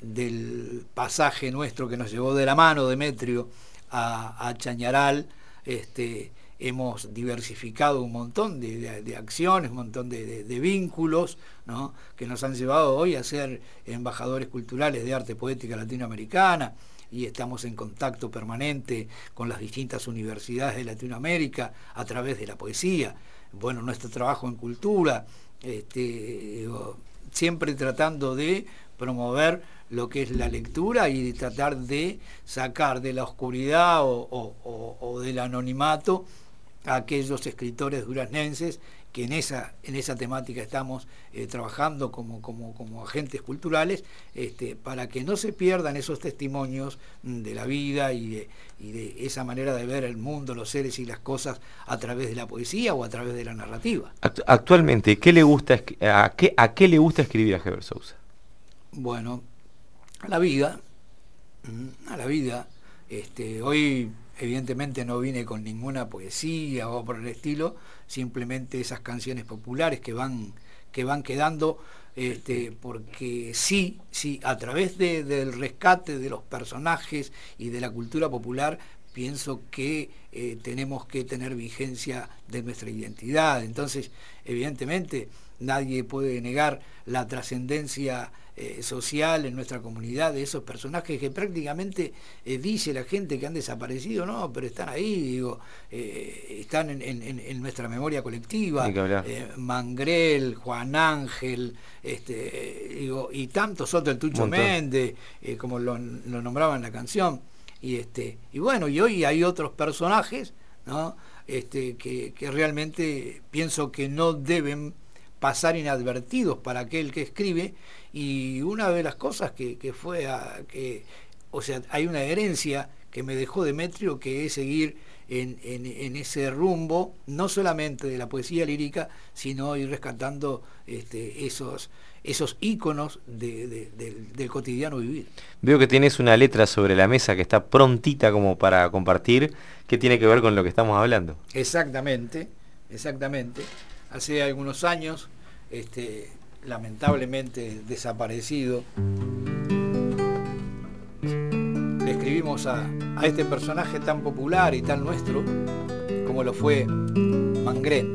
del pasaje nuestro que nos llevó de la mano Demetrio a, a Chañaral, este, hemos diversificado un montón de, de, de acciones, un montón de, de, de vínculos, ¿no? Que nos han llevado hoy a ser embajadores culturales de arte poética latinoamericana, y estamos en contacto permanente con las distintas universidades de Latinoamérica a través de la poesía. Bueno, nuestro trabajo en cultura, este, siempre tratando de promover lo que es la lectura y de tratar de sacar de la oscuridad o, o, o, o del anonimato a aquellos escritores duraznenses que en esa en esa temática estamos eh, trabajando como, como, como agentes culturales, este, para que no se pierdan esos testimonios de la vida y de, y de esa manera de ver el mundo, los seres y las cosas a través de la poesía o a través de la narrativa. Actualmente, ¿qué le gusta a qué, a qué le gusta escribir a Heber Sousa? Bueno, a la vida, a la vida. Este, hoy evidentemente no vine con ninguna poesía o por el estilo, simplemente esas canciones populares que van que van quedando, este, porque sí, sí, a través de, del rescate de los personajes y de la cultura popular, pienso que eh, tenemos que tener vigencia de nuestra identidad. Entonces, evidentemente, nadie puede negar la trascendencia eh, social en nuestra comunidad de esos personajes que prácticamente eh, dice la gente que han desaparecido, no, pero están ahí, digo, eh, están en, en, en nuestra memoria colectiva, eh, Mangrel, Juan Ángel, este, eh, digo, y tantos otros, el Tucho Méndez, eh, como lo, lo nombraba en la canción, y este, y bueno, y hoy hay otros personajes, ¿no? Este, que, que realmente pienso que no deben pasar inadvertidos para aquel que escribe, y una de las cosas que, que fue a, que, o sea, hay una herencia que me dejó Demetrio, que es seguir en, en, en ese rumbo, no solamente de la poesía lírica, sino ir rescatando este, esos, esos íconos de, de, de, del cotidiano vivir. Veo que tienes una letra sobre la mesa que está prontita como para compartir, que tiene que ver con lo que estamos hablando. Exactamente, exactamente. Hace algunos años, este, lamentablemente desaparecido, le escribimos a, a este personaje tan popular y tan nuestro como lo fue Mangrén.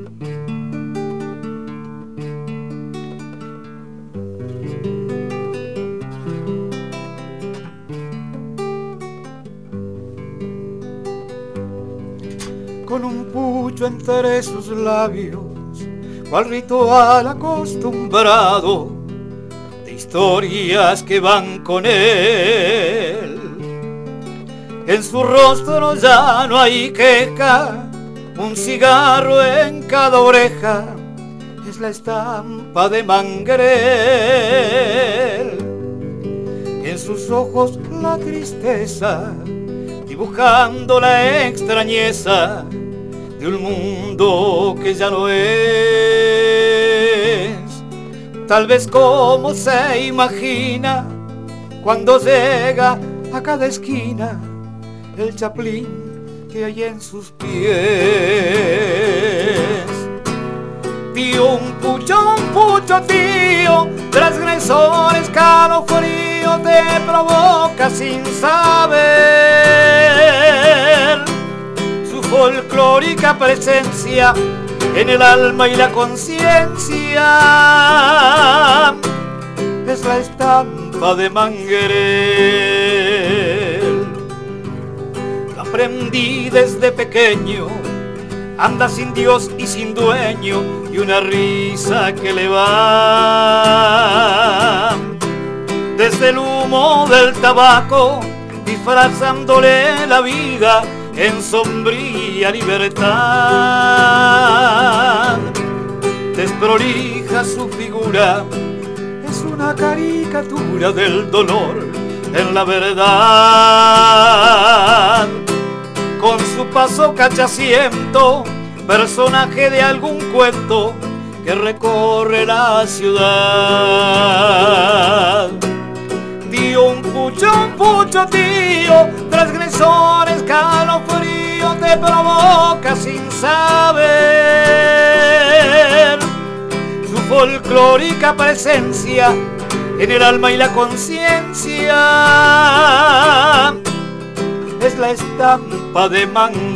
Con un pucho entre sus labios, cual ritual acostumbrado de historias que van con él. En su rostro ya no hay queja, un cigarro en cada oreja, es la estampa de Mangrel. En sus ojos la tristeza, dibujando la extrañeza de un mundo que ya no es. Tal vez como se imagina cuando llega a cada esquina el chaplín que hay en sus pies. Tío, un pucho, un pucho, tío, transgresor, escalofrío te provoca sin saber. Su folclórica presencia en el alma y la conciencia es la estampa de Mangrel. Lo aprendí desde pequeño, anda sin Dios y sin dueño, y una risa que le va desde el humo del tabaco, disfrazándole la vida en sombría libertad. Desprolija su figura, es una caricatura del dolor en la verdad. Con su paso cachaciento, personaje de algún cuento que recorre la ciudad. Tío, un pucho, un pucho, tío, transgresor, escalofrío te provoca sin saber. Su folclórica presencia en el alma y la conciencia es la estampa de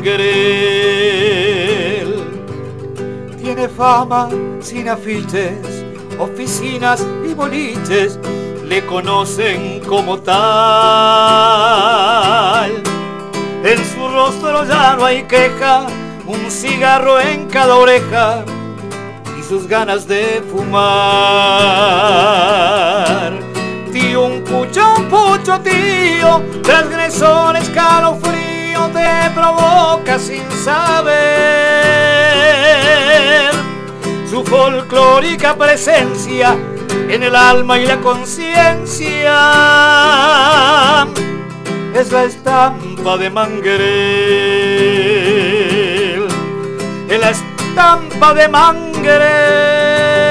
Mangrel. Tiene fama sin afiches, oficinas y boliches le conocen como tal. En su rostro ya no hay queja, un cigarro en cada oreja y sus ganas de fumar. Tío, un pucho, un pucho, tío, transgresor, escalofrío te provoca sin saber. Su folclórica presencia en el alma y la conciencia es la estampa de Mangrel. Es la estampa de Mangrel.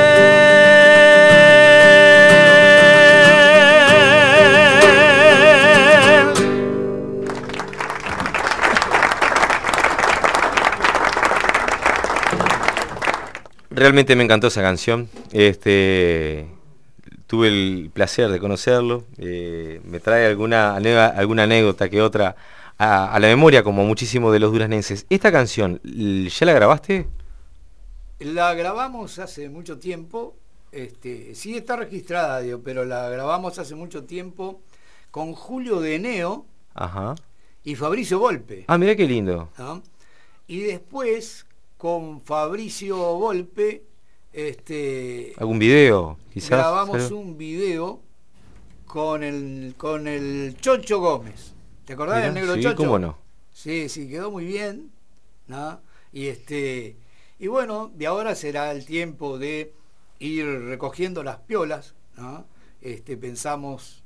Realmente me encantó esa canción. Este, tuve el placer de conocerlo. Eh, me trae alguna, alguna anécdota que otra a, a la memoria, como muchísimo de los duraznenses. ¿Esta canción ya la grabaste? La grabamos hace mucho tiempo, este, sí está registrada, digo, pero la grabamos hace mucho tiempo con Julio Deneo Ajá. y Fabricio Volpe. Ah, mira qué lindo. ¿No? Y después con Fabricio Volpe, este, ¿Algún video? Quizás. grabamos ¿sabes? un video con el con el Chocho Gómez. ¿Te acordás Mirá, del negro sí, Chocho? cómo no. Sí, sí, quedó muy bien, ¿no? Y este y bueno, de ahora será el tiempo de ir recogiendo las piolas, ¿no? Este, pensamos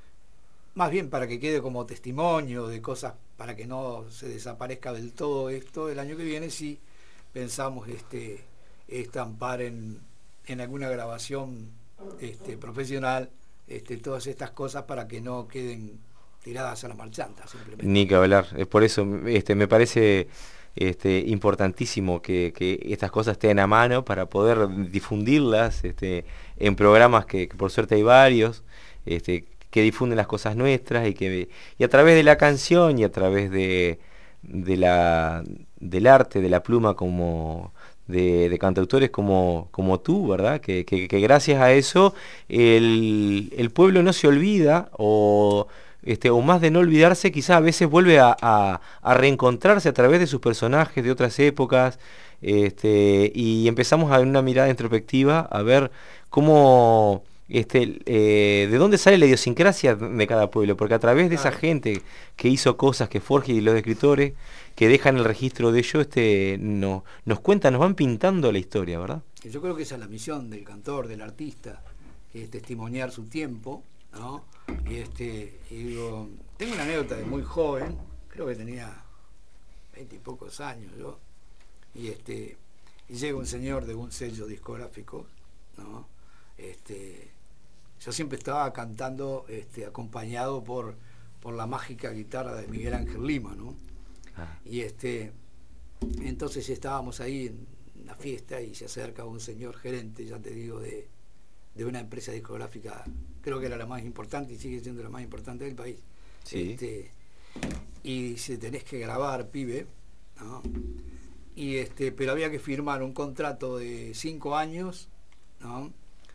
más bien para que quede como testimonio de cosas, para que no se desaparezca del todo esto, el año que viene sí pensamos este estampar en, en alguna grabación este, profesional este, todas estas cosas para que no queden tiradas a la marchanta simplemente. Ni que hablar. Es por eso este, me parece este, importantísimo que, que estas cosas estén a mano para poder difundirlas este, en programas que, que por suerte hay varios, este, que difunden las cosas nuestras y que y a través de la canción y a través de, de la del arte, de la pluma como de, de cantautores como, como tú, ¿verdad? Que, que, que gracias a eso el, el pueblo no se olvida o Este, o más de no olvidarse, quizás a veces vuelve a, a, a reencontrarse a través de sus personajes de otras épocas, este, y empezamos a ver una mirada introspectiva, a ver cómo, este, eh, de dónde sale la idiosincrasia de cada pueblo, porque a través de esa gente que hizo cosas, que forja y los escritores, que dejan el registro de ello, este, no, nos cuentan, nos van pintando la historia, ¿verdad? Yo creo que esa es la misión del cantor, del artista, que es testimoniar su tiempo, ¿no? Y este y digo, tengo una anécdota de muy joven, creo que tenía veinte y pocos años yo, y este y llega un señor de un sello discográfico, ¿no? Este yo siempre estaba cantando este acompañado por por la mágica guitarra de Miguel Ángel Lima, ¿no? Ah. Y este entonces estábamos ahí en una fiesta y se acerca un señor gerente, ya te digo, de de una empresa discográfica, creo que era la más importante y sigue siendo la más importante del país. Sí. Este, y dice, tenés que grabar, pibe, ¿no? Y este, pero había que firmar un contrato de cinco años, ¿no?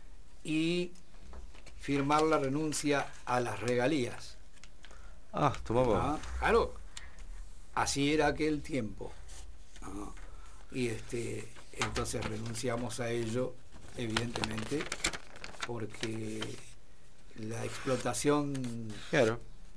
Y firmar la renuncia a las regalías. Ah, tomamos. ¿No? Claro, así era aquel tiempo, ¿no? Y este, entonces renunciamos a ello, evidentemente, porque la explotación claro.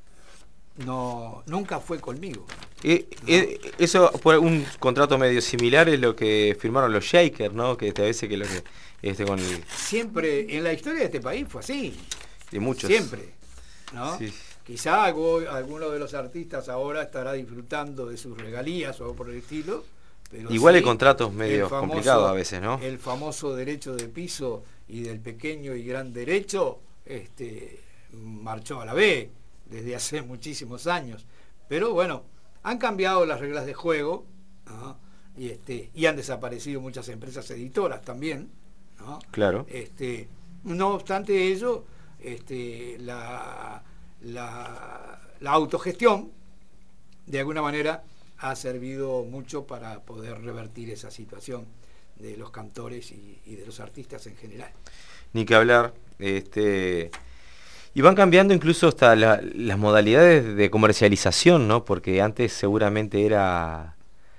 no nunca fue conmigo. Eh, ¿no? eh, eso, por un contrato medio similar es lo que firmaron los Shakers, ¿no? Que a veces que lo que este con el... siempre en la historia de este país fue así. De muchos. Siempre, ¿no? Sí. Quizá algo, alguno de los artistas ahora estará disfrutando de sus regalías o por el estilo. Pero igual sí, hay contratos medio famoso, complicados a veces, ¿no? El famoso derecho de piso y del pequeño y gran derecho este, marchó a la B desde hace muchísimos años. Pero bueno, han cambiado las reglas de juego, ¿no? y, este, y han desaparecido muchas empresas editoras también, ¿no? Claro. Este, no obstante ello, este, la, la, la autogestión, de alguna manera, ha servido mucho para poder revertir esa situación de los cantores y, y de los artistas en general. Ni que hablar, este y van cambiando incluso hasta la, las modalidades de comercialización, ¿no? Porque antes seguramente era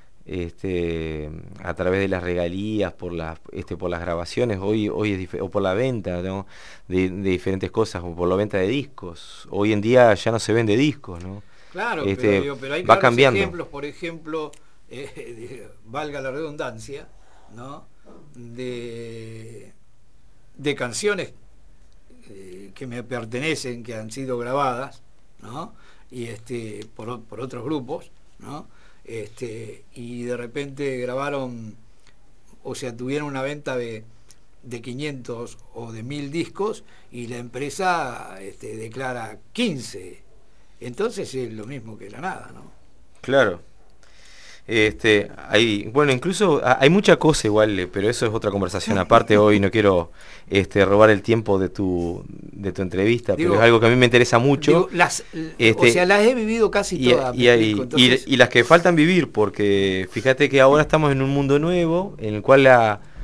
este a través de las regalías por las este por las grabaciones, hoy hoy es dif- o por la venta, ¿no? de, de diferentes cosas, o por la venta de discos. Hoy en día ya no se vende discos, ¿no? Claro, este, pero, digo, pero hay va cambiando. ejemplos, por ejemplo, eh, de, valga la redundancia, ¿no? De, de canciones eh, que me pertenecen, que han sido grabadas, ¿no? Y este por, por otros grupos, ¿no? Este, y de repente grabaron, o sea, tuvieron una venta de, de quinientos o de mil discos y la empresa este, declara quince. Entonces es lo mismo que la nada, ¿no? Claro. Este, hay, bueno, incluso hay mucha cosa igual, pero eso es otra conversación aparte. Hoy no quiero este, robar el tiempo de tu de tu entrevista, digo, pero es algo que a mí me interesa mucho. Digo, las, este, o sea, las he vivido casi y, todas. Y, y, entonces... y, y las que faltan vivir, porque fíjate que ahora estamos en un mundo nuevo, en el cual la,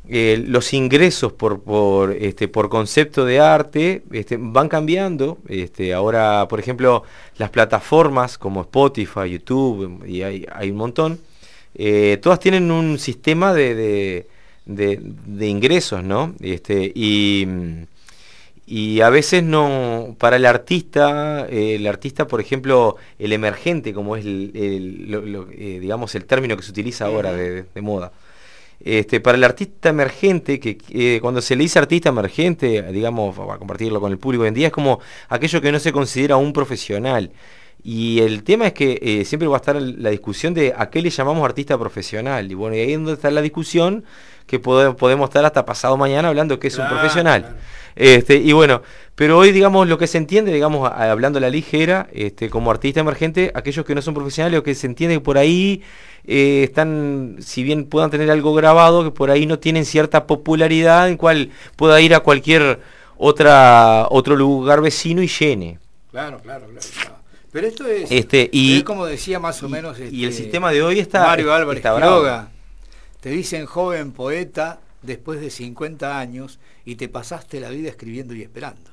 eh, los ingresos por por este por concepto de arte este, van cambiando. Este, ahora, por ejemplo, las plataformas como Spotify, YouTube, y hay, hay un montón, eh, todas tienen un sistema de, de, de, de ingresos, ¿no? Este, y, y a veces no, para el artista, eh, el artista, por ejemplo, el emergente, como es el, el, lo, lo, eh, digamos el término que se utiliza ahora de, de, de moda. Este, para el artista emergente, que eh, cuando se le dice artista emergente, digamos, para compartirlo con el público hoy en día, es como aquello que no se considera un profesional. Y el tema es que eh, siempre va a estar la discusión de a qué le llamamos artista profesional. Y bueno, y ahí es donde está la discusión, que podemos, podemos estar hasta pasado mañana hablando que es claro, un profesional. Claro. Este, y bueno, pero hoy, digamos, lo que se entiende, digamos, a, hablando a la ligera, este, como artista emergente, aquellos que no son profesionales, o que se entiende que por ahí eh, están, si bien puedan tener algo grabado, que por ahí no tienen cierta popularidad en cual pueda ir a cualquier otra otro lugar vecino y llene. Claro, claro, claro. claro. Pero esto es, este, y, es como decía más o menos... Y, este, y el sistema de hoy está... Mario Álvarez está Quiroga, te dicen joven poeta después de cincuenta años y te pasaste la vida escribiendo y esperando.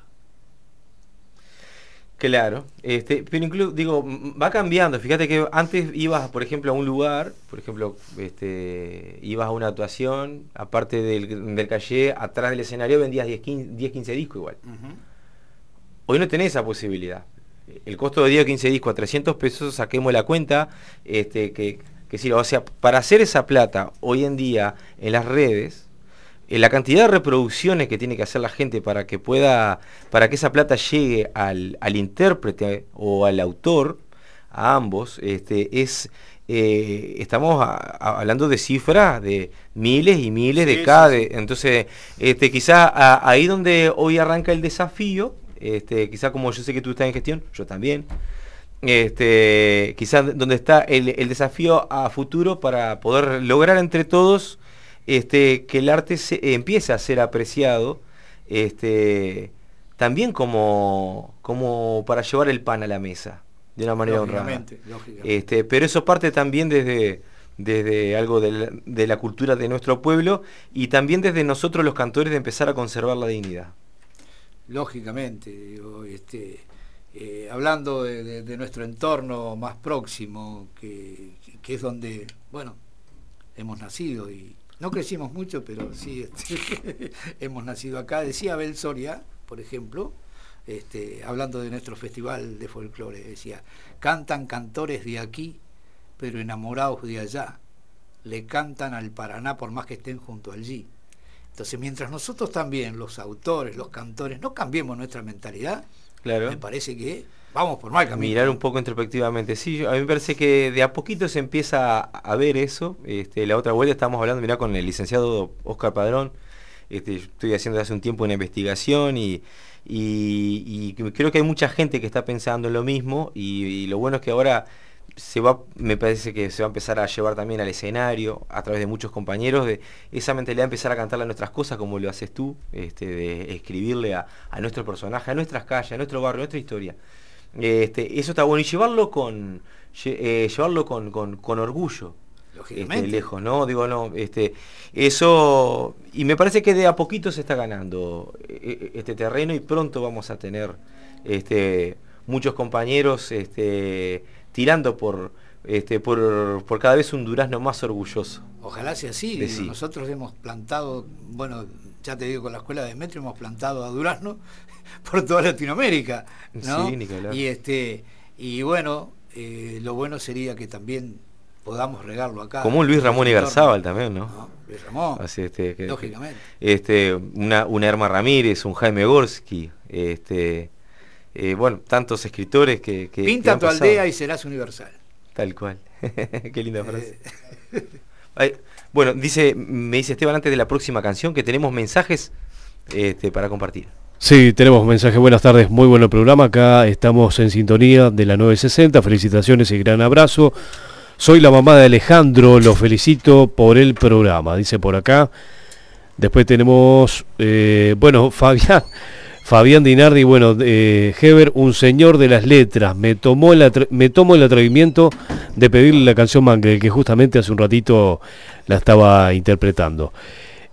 Claro, este, pero incluso, digo, va cambiando. Fíjate que antes ibas, por ejemplo, a un lugar, por ejemplo, este, ibas a una actuación, aparte del, del calle, atrás del escenario vendías diez, quince discos igual. Uh-huh. Hoy no tenés esa posibilidad. El costo de diez o quince discos a trescientos pesos, saquemos la cuenta, este, que, que sí, o sea, para hacer esa plata hoy en día en las redes, eh, la cantidad de reproducciones que tiene que hacer la gente para que pueda, para que esa plata llegue al, al intérprete o al autor, a ambos, este, es, eh, estamos a, a, hablando de cifras de miles y miles sí, de cada, sí, sí. Entonces, este, quizá a, ahí donde hoy arranca el desafío. Este, quizá como yo sé que tú estás en gestión, yo también, este, quizá donde está el, el desafío a futuro para poder lograr entre todos este, que el arte se, eh, empiece a ser apreciado, este, también como, como para llevar el pan a la mesa, de una manera honrada. Este, pero eso parte también desde, desde algo de la, de la cultura de nuestro pueblo y también desde nosotros los cantores de empezar a conservar la dignidad. Lógicamente, digo, este, eh, hablando de, de, de nuestro entorno más próximo, que, que es donde, bueno, hemos nacido y no crecimos mucho, pero sí este, hemos nacido acá. Decía Abel Soria, por ejemplo, este, hablando de nuestro festival de folclore, decía, cantan cantores de aquí, pero enamorados de allá, le cantan al Paraná por más que estén junto allí. Entonces, mientras nosotros también, los autores, los cantores, no cambiemos nuestra mentalidad, claro, me parece que vamos por mal camino. Mirar un poco introspectivamente. Sí, a mí me parece que de a poquito se empieza a ver eso. Este, la otra vuelta estamos hablando, mirá, con el licenciado Oscar Padrón. Este, estoy haciendo hace un tiempo una investigación y, y, y creo que hay mucha gente que está pensando en lo mismo y, y lo bueno es que ahora se va, me parece que se va a empezar a llevar también al escenario a través de muchos compañeros de esa mentalidad de empezar a cantarle a nuestras cosas como lo haces tú, este, de escribirle a, a nuestro personaje, a nuestras calles, a nuestro barrio, a nuestra historia. Este, eso está bueno y llevarlo con eh, llevarlo con, con, con orgullo, este, lejos, ¿no? Digo, no, este, eso, y me parece que de a poquito se está ganando este terreno y pronto vamos a tener este, muchos compañeros este, tirando por, este, por, por cada vez un Durazno más orgulloso. Ojalá sea así. Digo, sí. Nosotros hemos plantado, bueno, ya te digo, con la escuela de Metro hemos plantado a Durazno por toda Latinoamérica, ¿no? Sí, Nicolás. Y este, y bueno, eh, lo bueno sería que también podamos regarlo acá. Como un Luis Ramón Igarzábal también, ¿no? ¿no? Luis Ramón, Así, este, que, lógicamente. Este, una, una Erma Ramírez, un Jaime Gorski, este... Eh, bueno, tantos escritores que... que Pinta que tu aldea y serás universal. Tal cual. Qué linda frase. Ay, bueno, dice, me dice Esteban antes de la próxima canción que tenemos mensajes este, para compartir. Sí, tenemos mensajes. Buenas tardes, muy buen programa. Acá estamos en sintonía de la nueve sesenta. Felicitaciones y gran abrazo. Soy la mamá de Alejandro, lo felicito por el programa, dice por acá. Después tenemos, eh, bueno, Fabián... Fabián Dinardi, bueno, eh, Heber, un señor de las letras, me tomó el atre- me tomo el atrevimiento de pedirle la canción Mangle, que justamente hace un ratito la estaba interpretando.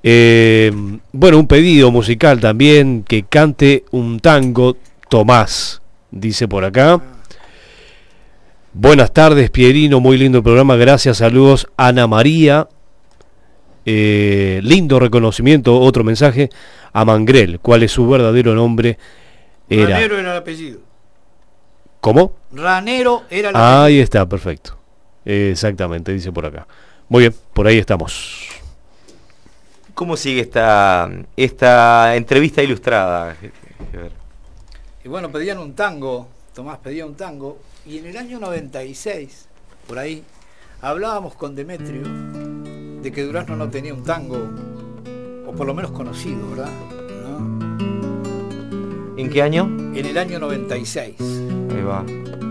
Eh, bueno, un pedido musical también, que cante un tango Tomás, dice por acá. Buenas tardes, Pierino, muy lindo el programa, gracias, saludos. Ana María, eh, lindo reconocimiento, otro mensaje. A Mangrel, ¿cuál es su verdadero nombre? Era... Ranero era el apellido. ¿Cómo? Ranero era el apellido. Ahí está, perfecto. Eh, exactamente, dice por acá. Muy bien, por ahí estamos. ¿Cómo sigue esta, esta entrevista ilustrada? Y bueno, pedían un tango, Tomás pedía un tango, y en el año noventa y seis, por ahí, hablábamos con Demetrio de que Durazno no tenía un tango, o por lo menos conocido, ¿verdad? ¿No? ¿En qué año? En el año noventa y seis. Ahí va.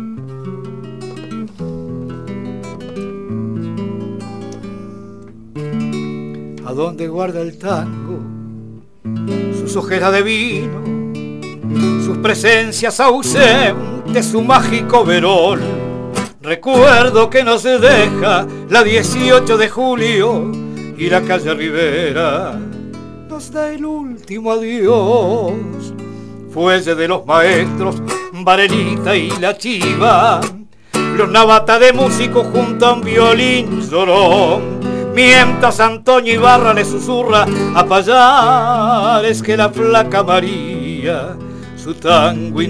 ¿A dónde guarda el tango? Sus ojeras de vino, sus presencias ausentes, su mágico verol. Recuerdo que no se deja la dieciocho de julio y la calle Rivera nos da el último adiós. Fuelle de los maestros, Varelita y la Chiva, los navata de músicos junto a un violín llorón. Mientras Antonio Ibarra le susurra a Payares que la flaca María su tango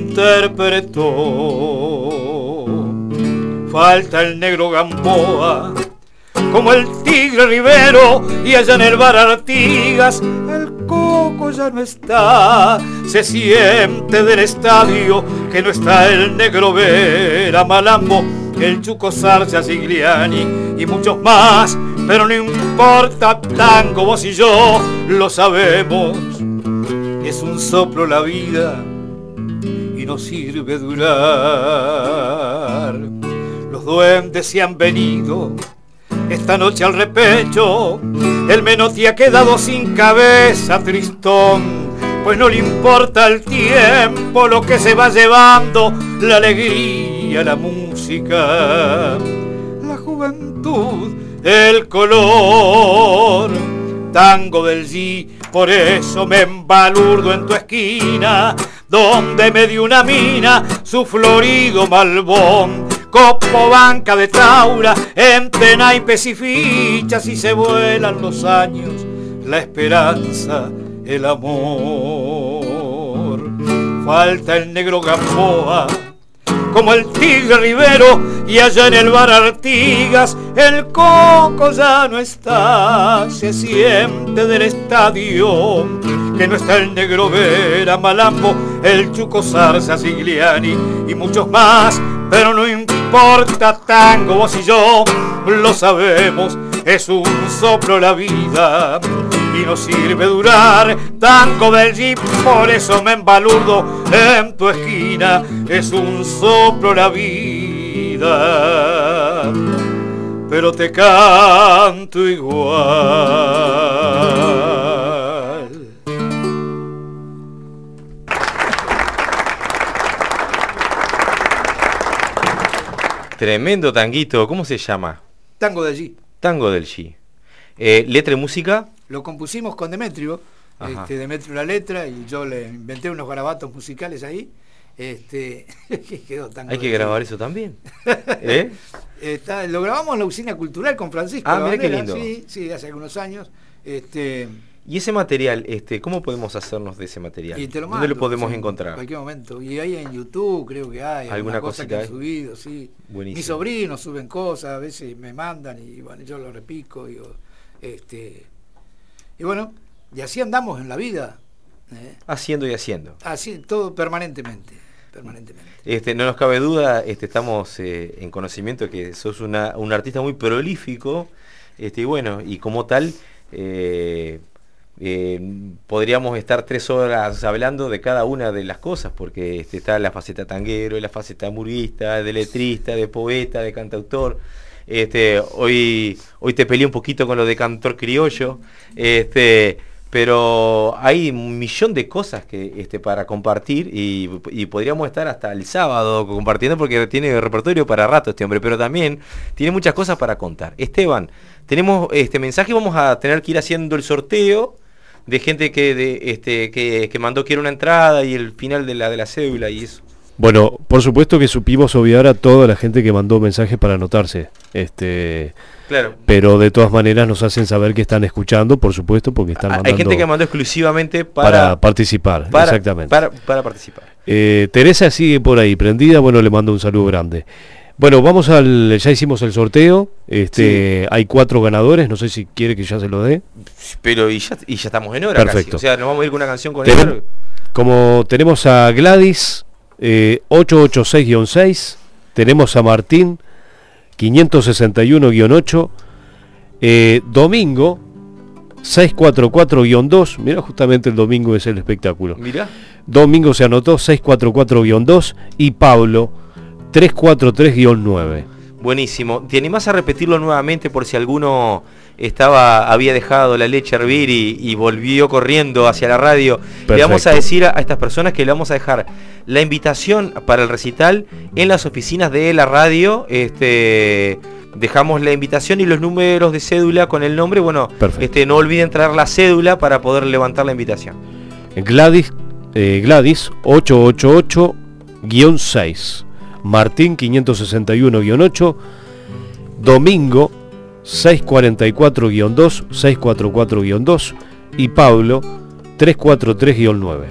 interpretó. Falta el negro Gamboa como el tigre Rivero, y allá en el bar Artigas el coco ya no está. Se siente del estadio que no está el negro Vera, Malambo, el Chuco Sarcia, Sigliani y muchos más. Pero no importa, tango, vos y yo lo sabemos, es un soplo la vida y no sirve durar. Los duendes se han venido esta noche al repecho, el Menotti ha quedado sin cabeza, tristón, pues no le importa el tiempo lo que se va llevando, la alegría, la música, la juventud, el color. Tango del G, por eso me embalurdo en tu esquina, donde me dio una mina su florido malbón. Copo, banca de taura, entre naipes y fichas, y se vuelan los años, la esperanza, el amor. Falta el negro Gamboa como el tigre Rivero, y allá en el bar Artigas el coco ya no está. Se siente del estadio que no está el negro Vera, Malambo, el Chuco Zarza, Sigliani y muchos más. Pero no importa, tango, vos y yo lo sabemos, es un soplo la vida y no sirve durar. Tango del Jeep, por eso me embalurdo en tu esquina, es un soplo la vida, pero te canto igual. Tremendo tanguito, ¿cómo se llama? Tango del G. Tango del G. Eh, ¿Letra y música? Lo compusimos con Demetrio, este, Demetrio la letra, y yo le inventé unos garabatos musicales ahí. Este, quedó tango. Hay que grabar eso también. ¿Eh? Está, lo grabamos en la Usina Cultural con Francisco. Ah, mira qué lindo. Sí, sí, hace algunos años. Este, ¿Y ese material, este, cómo podemos hacernos de ese material? Y te lo ¿Dónde mando, lo podemos sí, encontrar? En cualquier momento. Y ahí en YouTube creo que hay alguna cosa que han subido, sí. Buenísimo. Mis sobrinos suben cosas, a veces me mandan y bueno, yo lo repico. Y, este, y bueno, y así andamos en la vida. ¿eh? Haciendo y haciendo. Así, todo permanentemente. permanentemente. Este, no nos cabe duda, este, estamos eh, en conocimiento de que sos una, un artista muy prolífico, este, y bueno, y como tal, eh, eh, podríamos estar tres horas hablando de cada una de las cosas, porque este, está la faceta tanguero, la faceta murguista, de letrista, de poeta, de cantautor. Este, hoy, hoy te peleé un poquito con lo de cantor criollo, este, pero hay un millón de cosas que este, para compartir y, y podríamos estar hasta el sábado compartiendo porque tiene repertorio para rato este hombre, pero también tiene muchas cosas para contar. Esteban, tenemos este mensaje, vamos a tener que ir haciendo el sorteo de gente que, de, este, que, que mandó que era una entrada y el final de la, de la cédula y eso. Bueno, por supuesto que supimos obviar a toda la gente que mandó mensajes para anotarse. Este, claro. Pero de todas maneras nos hacen saber que están escuchando, por supuesto, porque están mandando... Hay gente que mandó exclusivamente para... Para participar, para, exactamente. Para, para participar. Eh, Teresa sigue por ahí prendida, bueno, le mando un saludo grande. Bueno, vamos al... Ya hicimos el sorteo, este, sí. Hay cuatro ganadores, no sé si quiere que ya se lo dé. Pero y ya, y ya estamos en hora. Perfecto. Casi. O sea, nos vamos a ir con una canción con Ten, él. Como tenemos a Gladys... Eh, ocho ocho seis guion seis, tenemos a Martín quinientos sesenta y uno guion ocho, eh, Domingo seiscientos cuarenta y cuatro guion dos, mira, justamente el domingo es el espectáculo. Mira. Domingo se anotó seiscientos cuarenta y cuatro guion dos y Pablo trescientos cuarenta y tres guion nueve. Buenísimo. ¿Te animás a repetirlo nuevamente por si alguno estaba había dejado la leche a hervir y, y volvió corriendo hacia la radio? Perfecto. Le vamos a decir a, a estas personas que le vamos a dejar la invitación para el recital en las oficinas de la radio. Este, dejamos la invitación y los números de cédula con el nombre. Bueno, este, no olviden traer la cédula para poder levantar la invitación. Gladys, eh, Gladys ocho ocho ocho guion seis, Martín quinientos sesenta y uno guion ocho, Domingo seiscientos cuarenta y cuatro guion dos, seiscientos cuarenta y cuatro guion dos y Pablo trescientos cuarenta y tres guion nueve.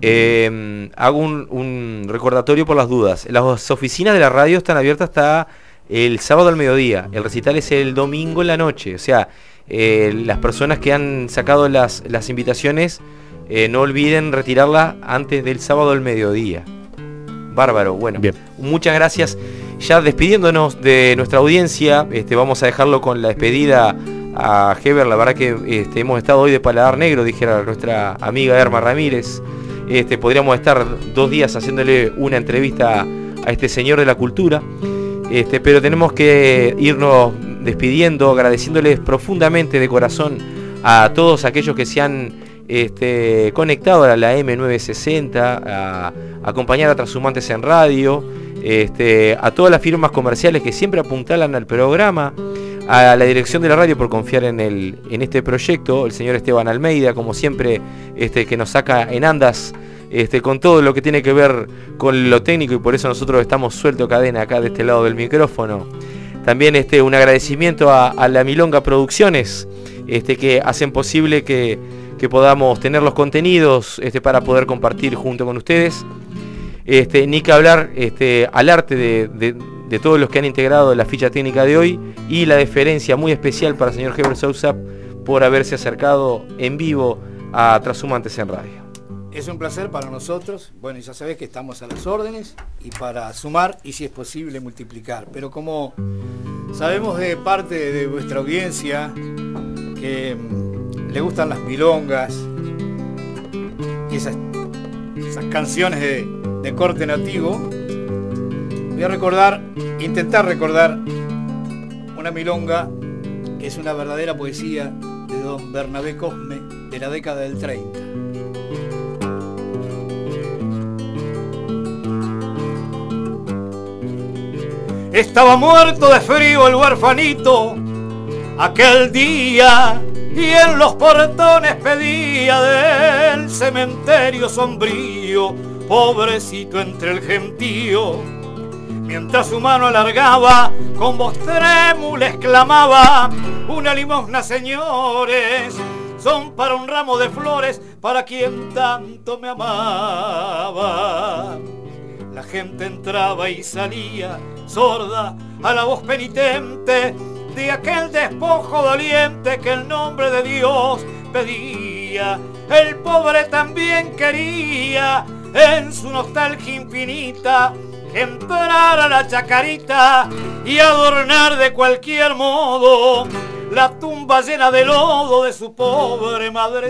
Eh, hago un, un recordatorio por las dudas. Las oficinas de la radio están abiertas hasta el sábado al mediodía. El recital es el domingo en la noche. O sea, eh, las personas que han sacado las, las invitaciones, eh, no olviden retirarlas antes del sábado al mediodía. Bárbaro, bueno. Bien. Muchas gracias. Ya despidiéndonos de nuestra audiencia, este, vamos a dejarlo con la despedida a Heber. La verdad que este, hemos estado hoy de paladar negro, dijera nuestra amiga Erma Ramírez. Este, podríamos estar dos días haciéndole una entrevista a este señor de la cultura, este, pero tenemos que irnos despidiendo, agradeciéndoles profundamente de corazón a todos aquellos que se han este, conectado a la M novecientos sesenta, a, a acompañar a Trashumantes en radio, este, a todas las firmas comerciales que siempre apuntalan al programa, a la dirección de la radio por confiar en el en este proyecto, el señor Esteban Almeida, como siempre, este, que nos saca en andas este, con todo lo que tiene que ver con lo técnico, y por eso nosotros estamos suelto cadena acá de este lado del micrófono. También este, un agradecimiento a, a la Milonga Producciones, este, que hacen posible que, que podamos tener los contenidos este, para poder compartir junto con ustedes. Este, ni que hablar este, al arte de, de, de todos los que han integrado la ficha técnica de hoy, y la deferencia muy especial para el señor Heber Sousa por haberse acercado en vivo a Trashumantes en radio. Es un placer para nosotros. Bueno, ya sabés que estamos a las órdenes y para sumar y, si es posible, multiplicar. Pero como sabemos de parte de vuestra audiencia que mmm, le gustan las milongas y esas, esas canciones de, de corte nativo, voy a recordar, intentar recordar una milonga que es una verdadera poesía de don Bernabé Cosme de la década del treinta. Estaba muerto de frío el huerfanito aquel día, y en los portones pedía del cementerio sombrío, pobrecito entre el gentío. Mientras su mano alargaba, con voz trémula exclamaba: una limosna, señores, son para un ramo de flores, para quien tanto me amaba. La gente entraba y salía, sorda a la voz penitente de aquel despojo doliente que el nombre de Dios pedía. El pobre también quería, en su nostalgia infinita, entrar a la chacarita y adornar de cualquier modo la tumba llena de lodo de su pobre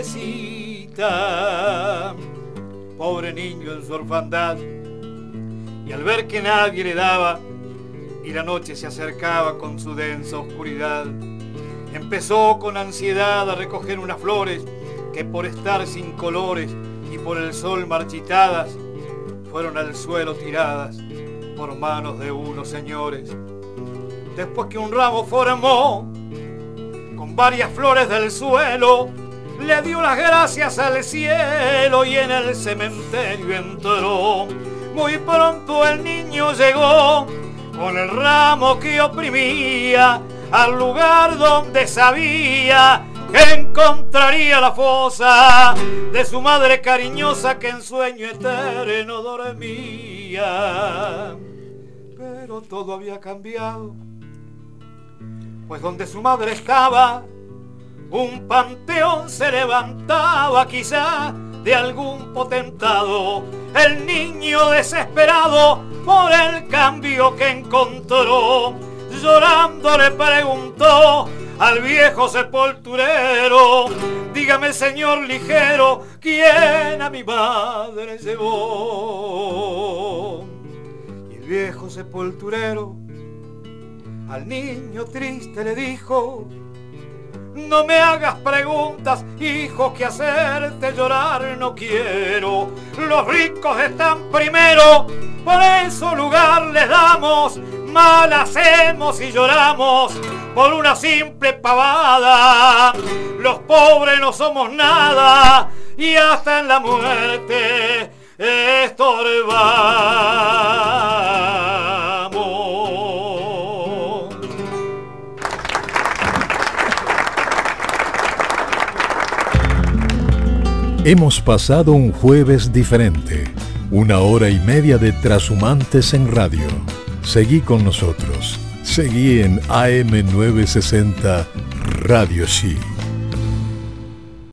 madrecita. Pobre niño en su orfandad, y al ver que nadie le daba y la noche se acercaba con su densa oscuridad, empezó con ansiedad a recoger unas flores que por estar sin colores y por el sol marchitadas, fueron al suelo tiradas por manos de unos señores. Después que un ramo formó con varias flores del suelo, le dio las gracias al cielo y en el cementerio entró. Muy pronto el niño llegó con el ramo que oprimía al lugar donde sabía que encontraría la fosa de su madre cariñosa que en sueño eterno dormía. Pero todo había cambiado, pues donde su madre estaba, un panteón se levantaba, quizá de algún potentado. El niño desesperado por el cambio que encontró, llorando le preguntó al viejo sepulturero: dígame, señor ligero, ¿quién a mi madre llevó? Y el viejo sepulturero al niño triste le dijo: no me hagas preguntas, hijo, que hacerte llorar no quiero. Los ricos están primero, por eso lugar les damos. Mal hacemos y lloramos por una simple pavada. Los pobres no somos nada y hasta en la muerte estorbamos. Hemos pasado un jueves diferente, una hora y media de Trashumantes en radio. Seguí con nosotros, seguí en A M novecientos sesenta Radio G.